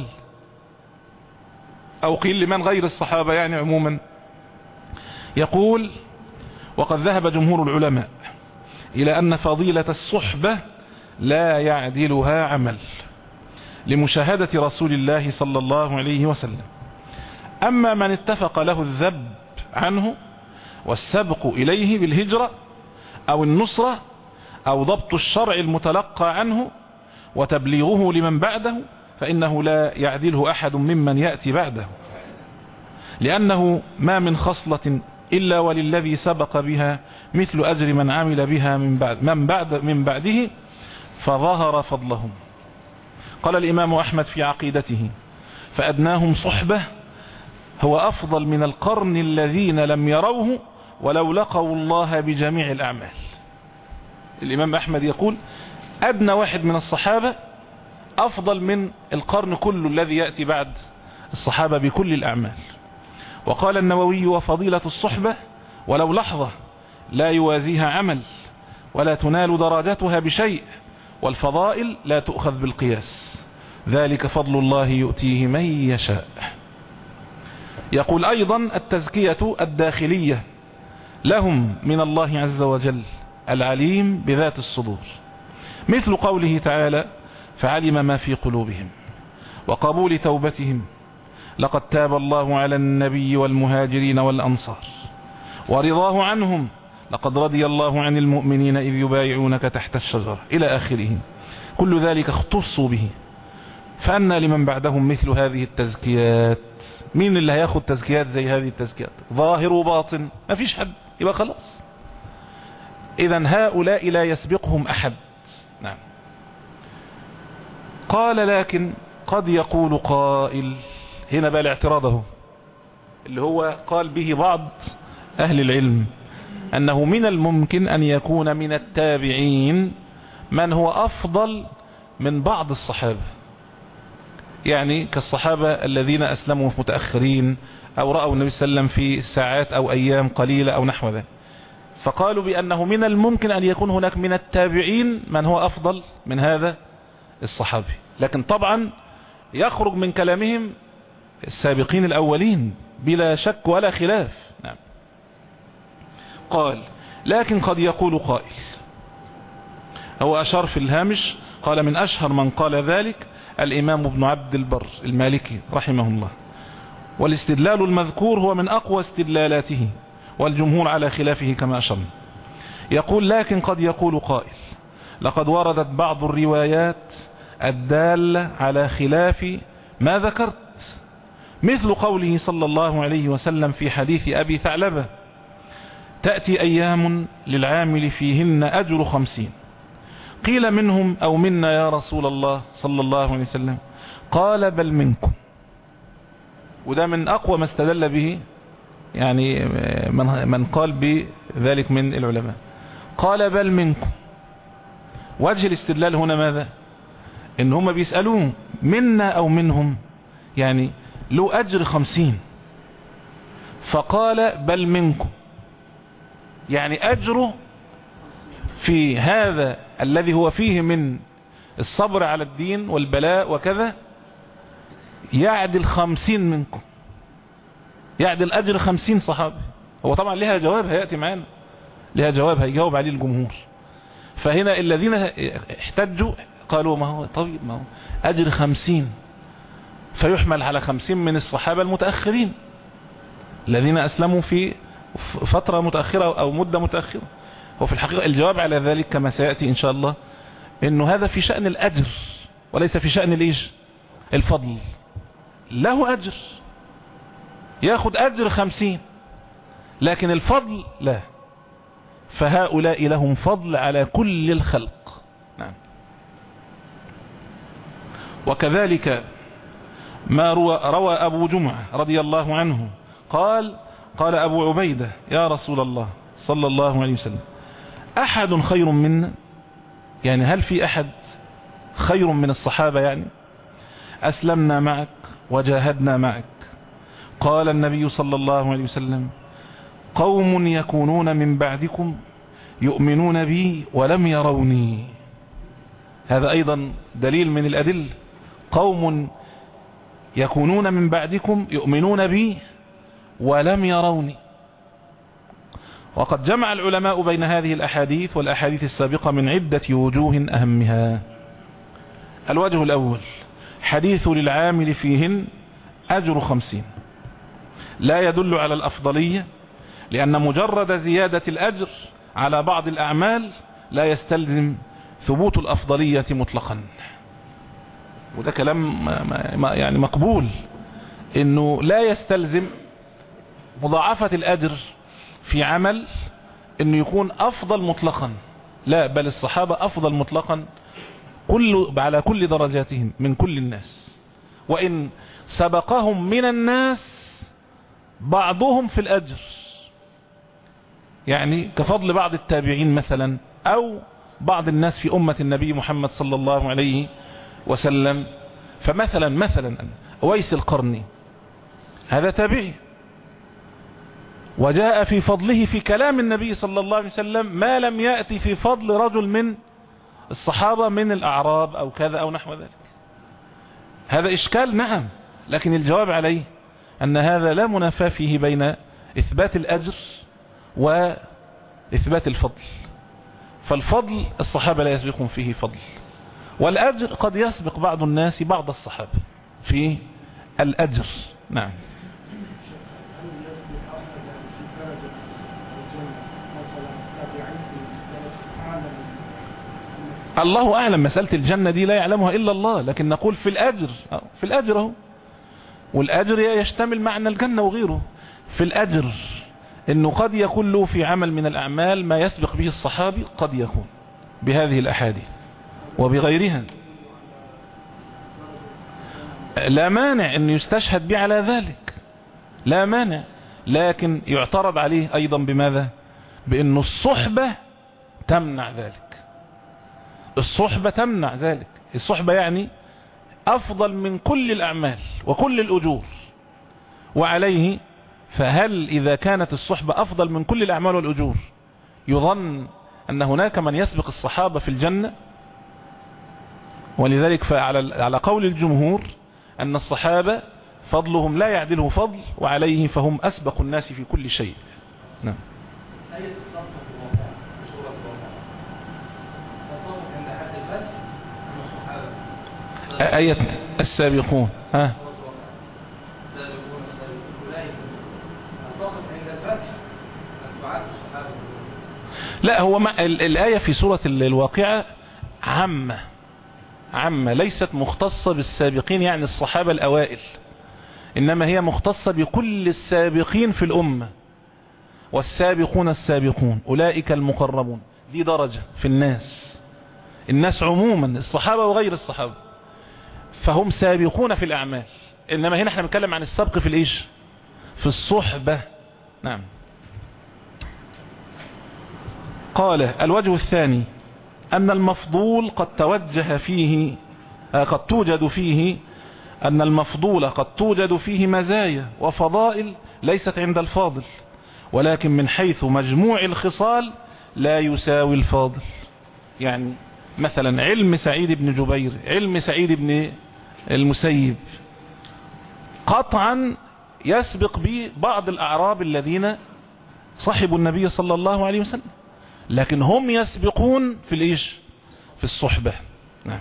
أو قيل لمن غير الصحابة يعني عموما؟ يقول وقد ذهب جمهور العلماء إلى أن فضيلة الصحبة لا يعدلها عمل لمشاهدة رسول الله صلى الله عليه وسلم. أما من اتفق له الذب عنه والسبق إليه بالهجرة أو النصرة أو ضبط الشرع المتلقى عنه وتبليغه لمن بعده فإنه لا يعدله أحد ممن يأتي بعده، لأنه ما من خصلة إلا وللذي سبق بها مثل أجر من عمل بها من بعد من بعد من بعده فظهر فضلهم. قال الإمام أحمد في عقيدته فأدناهم صحبة هو أفضل من القرن الذين لم يروه ولو لقوا الله بجميع الأعمال. الإمام أحمد يقول أدنى واحد من الصحابة أفضل من القرن كله الذي يأتي بعد الصحابة بكل الأعمال. وقال النووي وفضيلة الصحبة ولو لحظة لا يوازيها عمل ولا تنال درجتها بشيء والفضائل لا تؤخذ بالقياس، ذلك فضل الله يؤتيه من يشاء. يقول أيضا التزكية الداخلية لهم من الله عز وجل العليم بذات الصدور، مثل قوله تعالى فعلم ما في قلوبهم وقبول توبتهم لقد تاب الله على النبي والمهاجرين والأنصار ورضاه عنهم لقد رضي الله عن المؤمنين إذ يبايعونك تحت الشجرة إلى آخره. كل ذلك اختصوا به، فأنا لمن بعدهم مثل هذه التزكيات؟ مين اللي هياخد تزكيات زي هذه التزكيات؟ ظاهر وباطن ما فيش حد، يبقى خلاص. إذن هؤلاء لا يسبقهم أحد. نعم. قال لكن قد يقول قائل، هنا بقى الاعتراضه اللي هو قال به بعض أهل العلم، أنه من الممكن أن يكون من التابعين من هو أفضل من بعض الصحابة، يعني كالصحابة الذين أسلموا متأخرين أو رأوا النبي صلى الله عليه وسلم في ساعات أو أيام قليلة أو نحو ذلك، فقالوا بأنه من الممكن أن يكون هناك من التابعين من هو أفضل من هذا الصحابي، لكن طبعا يخرج من كلامهم السابقين الأولين بلا شك ولا خلاف. نعم. قال لكن قد يقول قائل، هو أشار في الهامش قال من أشهر من قال ذلك الإمام ابن عبد البر المالكي رحمه الله، والاستدلال المذكور هو من أقوى استدلالاته والجمهور على خلافه كما أشرنا. يقول لكن قد يقول قائل لقد وردت بعض الروايات الدالة على خلاف ما ذكرت، مثل قوله صلى الله عليه وسلم في حديث أبي ثعلبة تأتي أيام للعامل فيهن أجر خمسين، قيل منهم أو منا يا رسول الله صلى الله عليه وسلم؟ قال بل منكم. وده من أقوى ما استدل به يعني من, من قال بذلك من العلماء، قال بل منكم. وجه الاستدلال هنا ماذا؟ إن هم بيسألون منا أو منهم، يعني له أجر خمسين، فقال بل منكم، يعني أجره في هذا الذي هو فيه من الصبر على الدين والبلاء وكذا يعدل خمسين منكم، يعدل أجر خمسين صحابي. هو طبعا لها جواب هيأتي معنا، لها جواب هيجاوب عليه الجمهور. فهنا الذين احتجوا قالوا ما هو طيب، ما هو أجر خمسين فيحمل على خمسين من الصحابة المتأخرين الذين أسلموا في فترة متأخرة أو مدة متأخرة. وفي الحقيقة الجواب على ذلك كما سيأتي إن شاء الله إنه هذا في شأن الأجر وليس في شأن الإيش الفضل. له أجر ياخد أجر خمسين، لكن الفضل لا، فهؤلاء لهم فضل على كل الخلق. نعم. وكذلك ما روى, روى أبو جمعة رضي الله عنه قال قال أبو عبيدة يا رسول الله صلى الله عليه وسلم أحد خير منا؟ يعني هل في أحد خير من الصحابة؟ يعني أسلمنا معك وجاهدنا معك. قال النبي صلى الله عليه وسلم قوم يكونون من بعدكم يؤمنون بي ولم يروني. هذا أيضا دليل من الأدلة، قوم يكونون من بعدكم يؤمنون بي ولم يروني. وقد جمع العلماء بين هذه الأحاديث والأحاديث السابقة من عدة وجوه أهمها. الوجه الأول حديث للعامل فيهن أجر خمسين لا يدل على الأفضلية، لأن مجرد زيادة الأجر على بعض الأعمال لا يستلزم ثبوت الأفضلية مطلقا. وده كلام يعني مقبول، إنه لا يستلزم مضاعفة الأجر في عمل إنه يكون أفضل مطلقا، لا، بل الصحابة أفضل مطلقا كل على كل درجاتهم من كل الناس، وإن سبقهم من الناس بعضهم في الأجر، يعني كفضل بعض التابعين مثلا أو بعض الناس في أمة النبي محمد صلى الله عليه وسلم. فمثلا مثلا أويس القرني هذا تابعي، وجاء في فضله في كلام النبي صلى الله عليه وسلم ما لم يأتي في فضل رجل من الصحابة من الأعراب أو كذا أو نحو ذلك. هذا إشكال نعم، لكن الجواب عليه أن هذا لا منافاة فيه بين إثبات الأجر وإثبات الفضل. فالفضل الصحابة لا يسبقهم فيه فضل، والأجر قد يسبق بعض الناس بعض الصحابة في الأجر. نعم. الله أعلم، مسألة الجنة دي لا يعلمها إلا الله، لكن نقول في الأجر، في الأجر اهو، والأجر يشتمل معنى الجنة وغيره. في الأجر إنه قد يكون له في عمل من الأعمال ما يسبق به الصحابي، قد يكون بهذه الأحاديث وبغيرها، لا مانع أن يستشهد به على ذلك، لا مانع، لكن يعترض عليه أيضا بماذا؟ بأن الصحبة تمنع ذلك. الصحبة تمنع ذلك. الصحبة يعني أفضل من كل الأعمال وكل الأجور، وعليه فهل إذا كانت الصحبة أفضل من كل الأعمال والأجور يظن أن هناك من يسبق الصحابة في الجنة؟ ولذلك فعلى على قول الجمهور أن الصحابة فضلهم لا يعدله فضل، وعليه فهم أسبق الناس في كل شيء. نعم. آية الصفة في الواقع في سورة الواقع تطابق عند حد الفتح أن الصحابة آية السابقون ها السابقون السابقون أولئك تطابق عند الفتح أن تعد الصحابة. لا، هو ما الآية في سورة الواقعة عامة عامة، ليست مختصة بالسابقين يعني الصحابة الأوائل، إنما هي مختصة بكل السابقين في الأمة. والسابقون السابقون أولئك المقربون، دي درجة في الناس، الناس عموما الصحابة وغير الصحابة، فهم سابقون في الأعمال. إنما هنا احنا بنتكلم عن السبق في الإيش؟ في الصحبة. نعم. قال الوجه الثاني أن المفضول قد توجه فيه قد توجد فيه أن المفضول قد توجد فيه مزايا وفضائل ليست عند الفاضل، ولكن من حيث مجموع الخصال لا يساوي الفاضل. يعني مثلا علم سعيد بن جبير، علم سعيد بن المسيب قطعا يسبق به بعض الأعراب الذين صحبوا النبي صلى الله عليه وسلم، لكن هم يسبقون في الإيش؟ في الصحبة. نعم.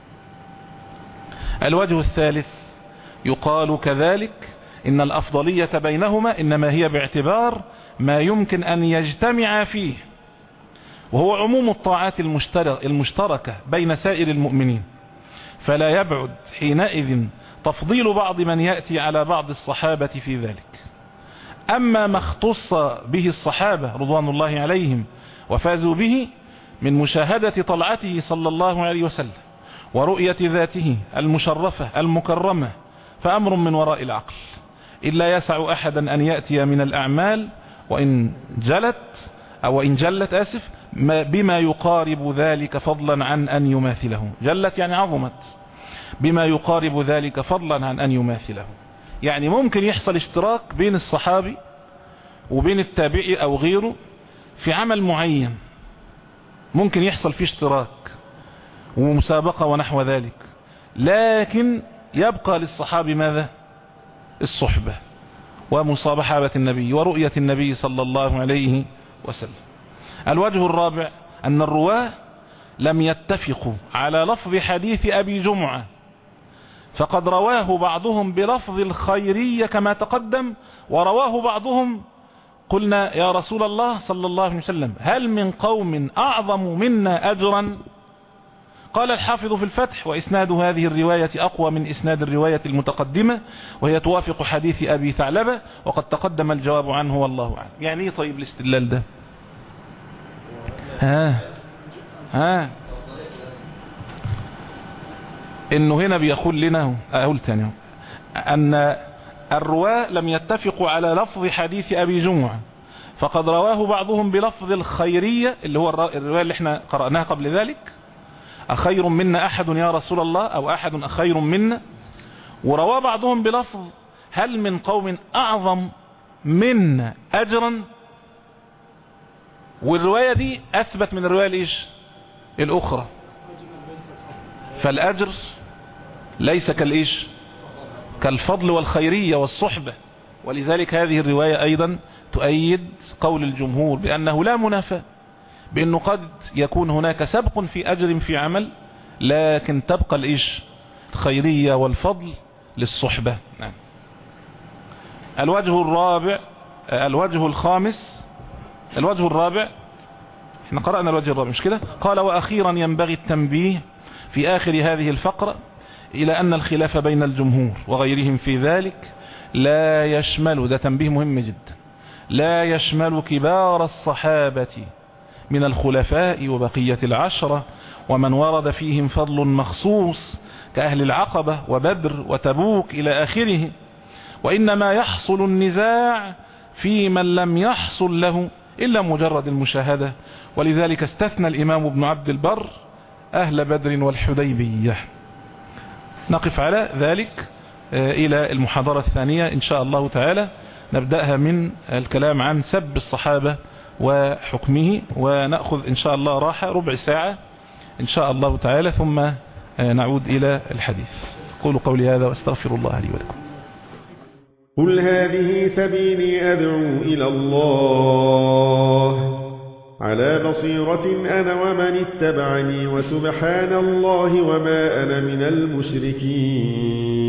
الوجه الثالث يقال كذلك إن الأفضلية بينهما إنما هي باعتبار ما يمكن أن يجتمع فيه، وهو عموم الطاعات المشتركة بين سائر المؤمنين، فلا يبعد حينئذ تفضيل بعض من يأتي على بعض الصحابة في ذلك. أما ما اختص به الصحابة رضوان الله عليهم وفازوا به من مشاهدة طلعته صلى الله عليه وسلم ورؤية ذاته المشرفة المكرمة، فأمر من وراء العقل، إلا يسع أحدا أن يأتي من الأعمال وإن جلت أو إن جلت آسف بما يقارب ذلك فضلا عن أن يماثله. جلت يعني عظمت، بما يقارب ذلك فضلا عن أن يماثله. يعني ممكن يحصل اشتراك بين الصحابي وبين التابعي أو غيره في عمل معين، ممكن يحصل فيه اشتراك ومسابقة ونحو ذلك، لكن يبقى للصحابي ماذا؟ الصحبة ومصابحة النبي ورؤية النبي صلى الله عليه وسلم. الوجه الرابع أن الرواة لم يتفقوا على لفظ حديث أبي جمعة، فقد رواه بعضهم بلفظ الخيرية كما تقدم، ورواه بعضهم قلنا يا رسول الله صلى الله عليه وسلم هل من قوم أعظم منا أجرا؟ قال الحافظ في الفتح وإسناد هذه الرواية أقوى من إسناد الرواية المتقدمة، وهي توافق حديث أبي ثعلبة، وقد تقدم الجواب عنه والله أعلم. يعني ايه طيب الاستدلال ده؟ ها ها انه هنا بيقول لنا اقول تاني ان الرواة لم يتفقوا على لفظ حديث ابي جمعة، فقد رواه بعضهم بلفظ الخيرية اللي هو الرواية اللي احنا قرأناها قبل ذلك، اخير منا احد يا رسول الله او احد اخير منا، ورواه بعضهم بلفظ هل من قوم اعظم منا اجرا، والرواية دي اثبت من الرواية الايش الاخرى، فالأجر ليس كالإيش كالفضل والخيرية والصحبة. ولذلك هذه الرواية أيضا تؤيد قول الجمهور بأنه لا منافاة، بأنه قد يكون هناك سبق في أجر في عمل، لكن تبقى الإيش الخيرية والفضل للصحبة. نعم. الوجه الرابع الوجه الخامس الوجه الرابع احنا قرأنا الوجه الرابع مش كده؟ قال وأخيرا ينبغي التنبيه في آخر هذه الفقرة إلى أن الخلاف بين الجمهور وغيرهم في ذلك لا يشمل، ده تنبيه مهم جدا، لا يشمل كبار الصحابة من الخلفاء وبقية العشرة ومن ورد فيهم فضل مخصوص كأهل العقبة وبدر وتبوك إلى آخره، وإنما يحصل النزاع في من لم يحصل له إلا مجرد المشاهدة. ولذلك استثنى الإمام ابن عبد البر أهل بدر والحديبية. نقف على ذلك إلى المحاضرة الثانية إن شاء الله تعالى، نبدأها من الكلام عن سب الصحابة وحكمه، ونأخذ إن شاء الله راحة ربع ساعة إن شاء الله تعالى، ثم نعود إلى الحديث. قولوا قولي هذا واستغفر الله لي ولكم. قل هذه سبيلي أدعو إلى الله على بصيرة أنا ومن اتبعني، وسبحان الله وما أنا من المشركين.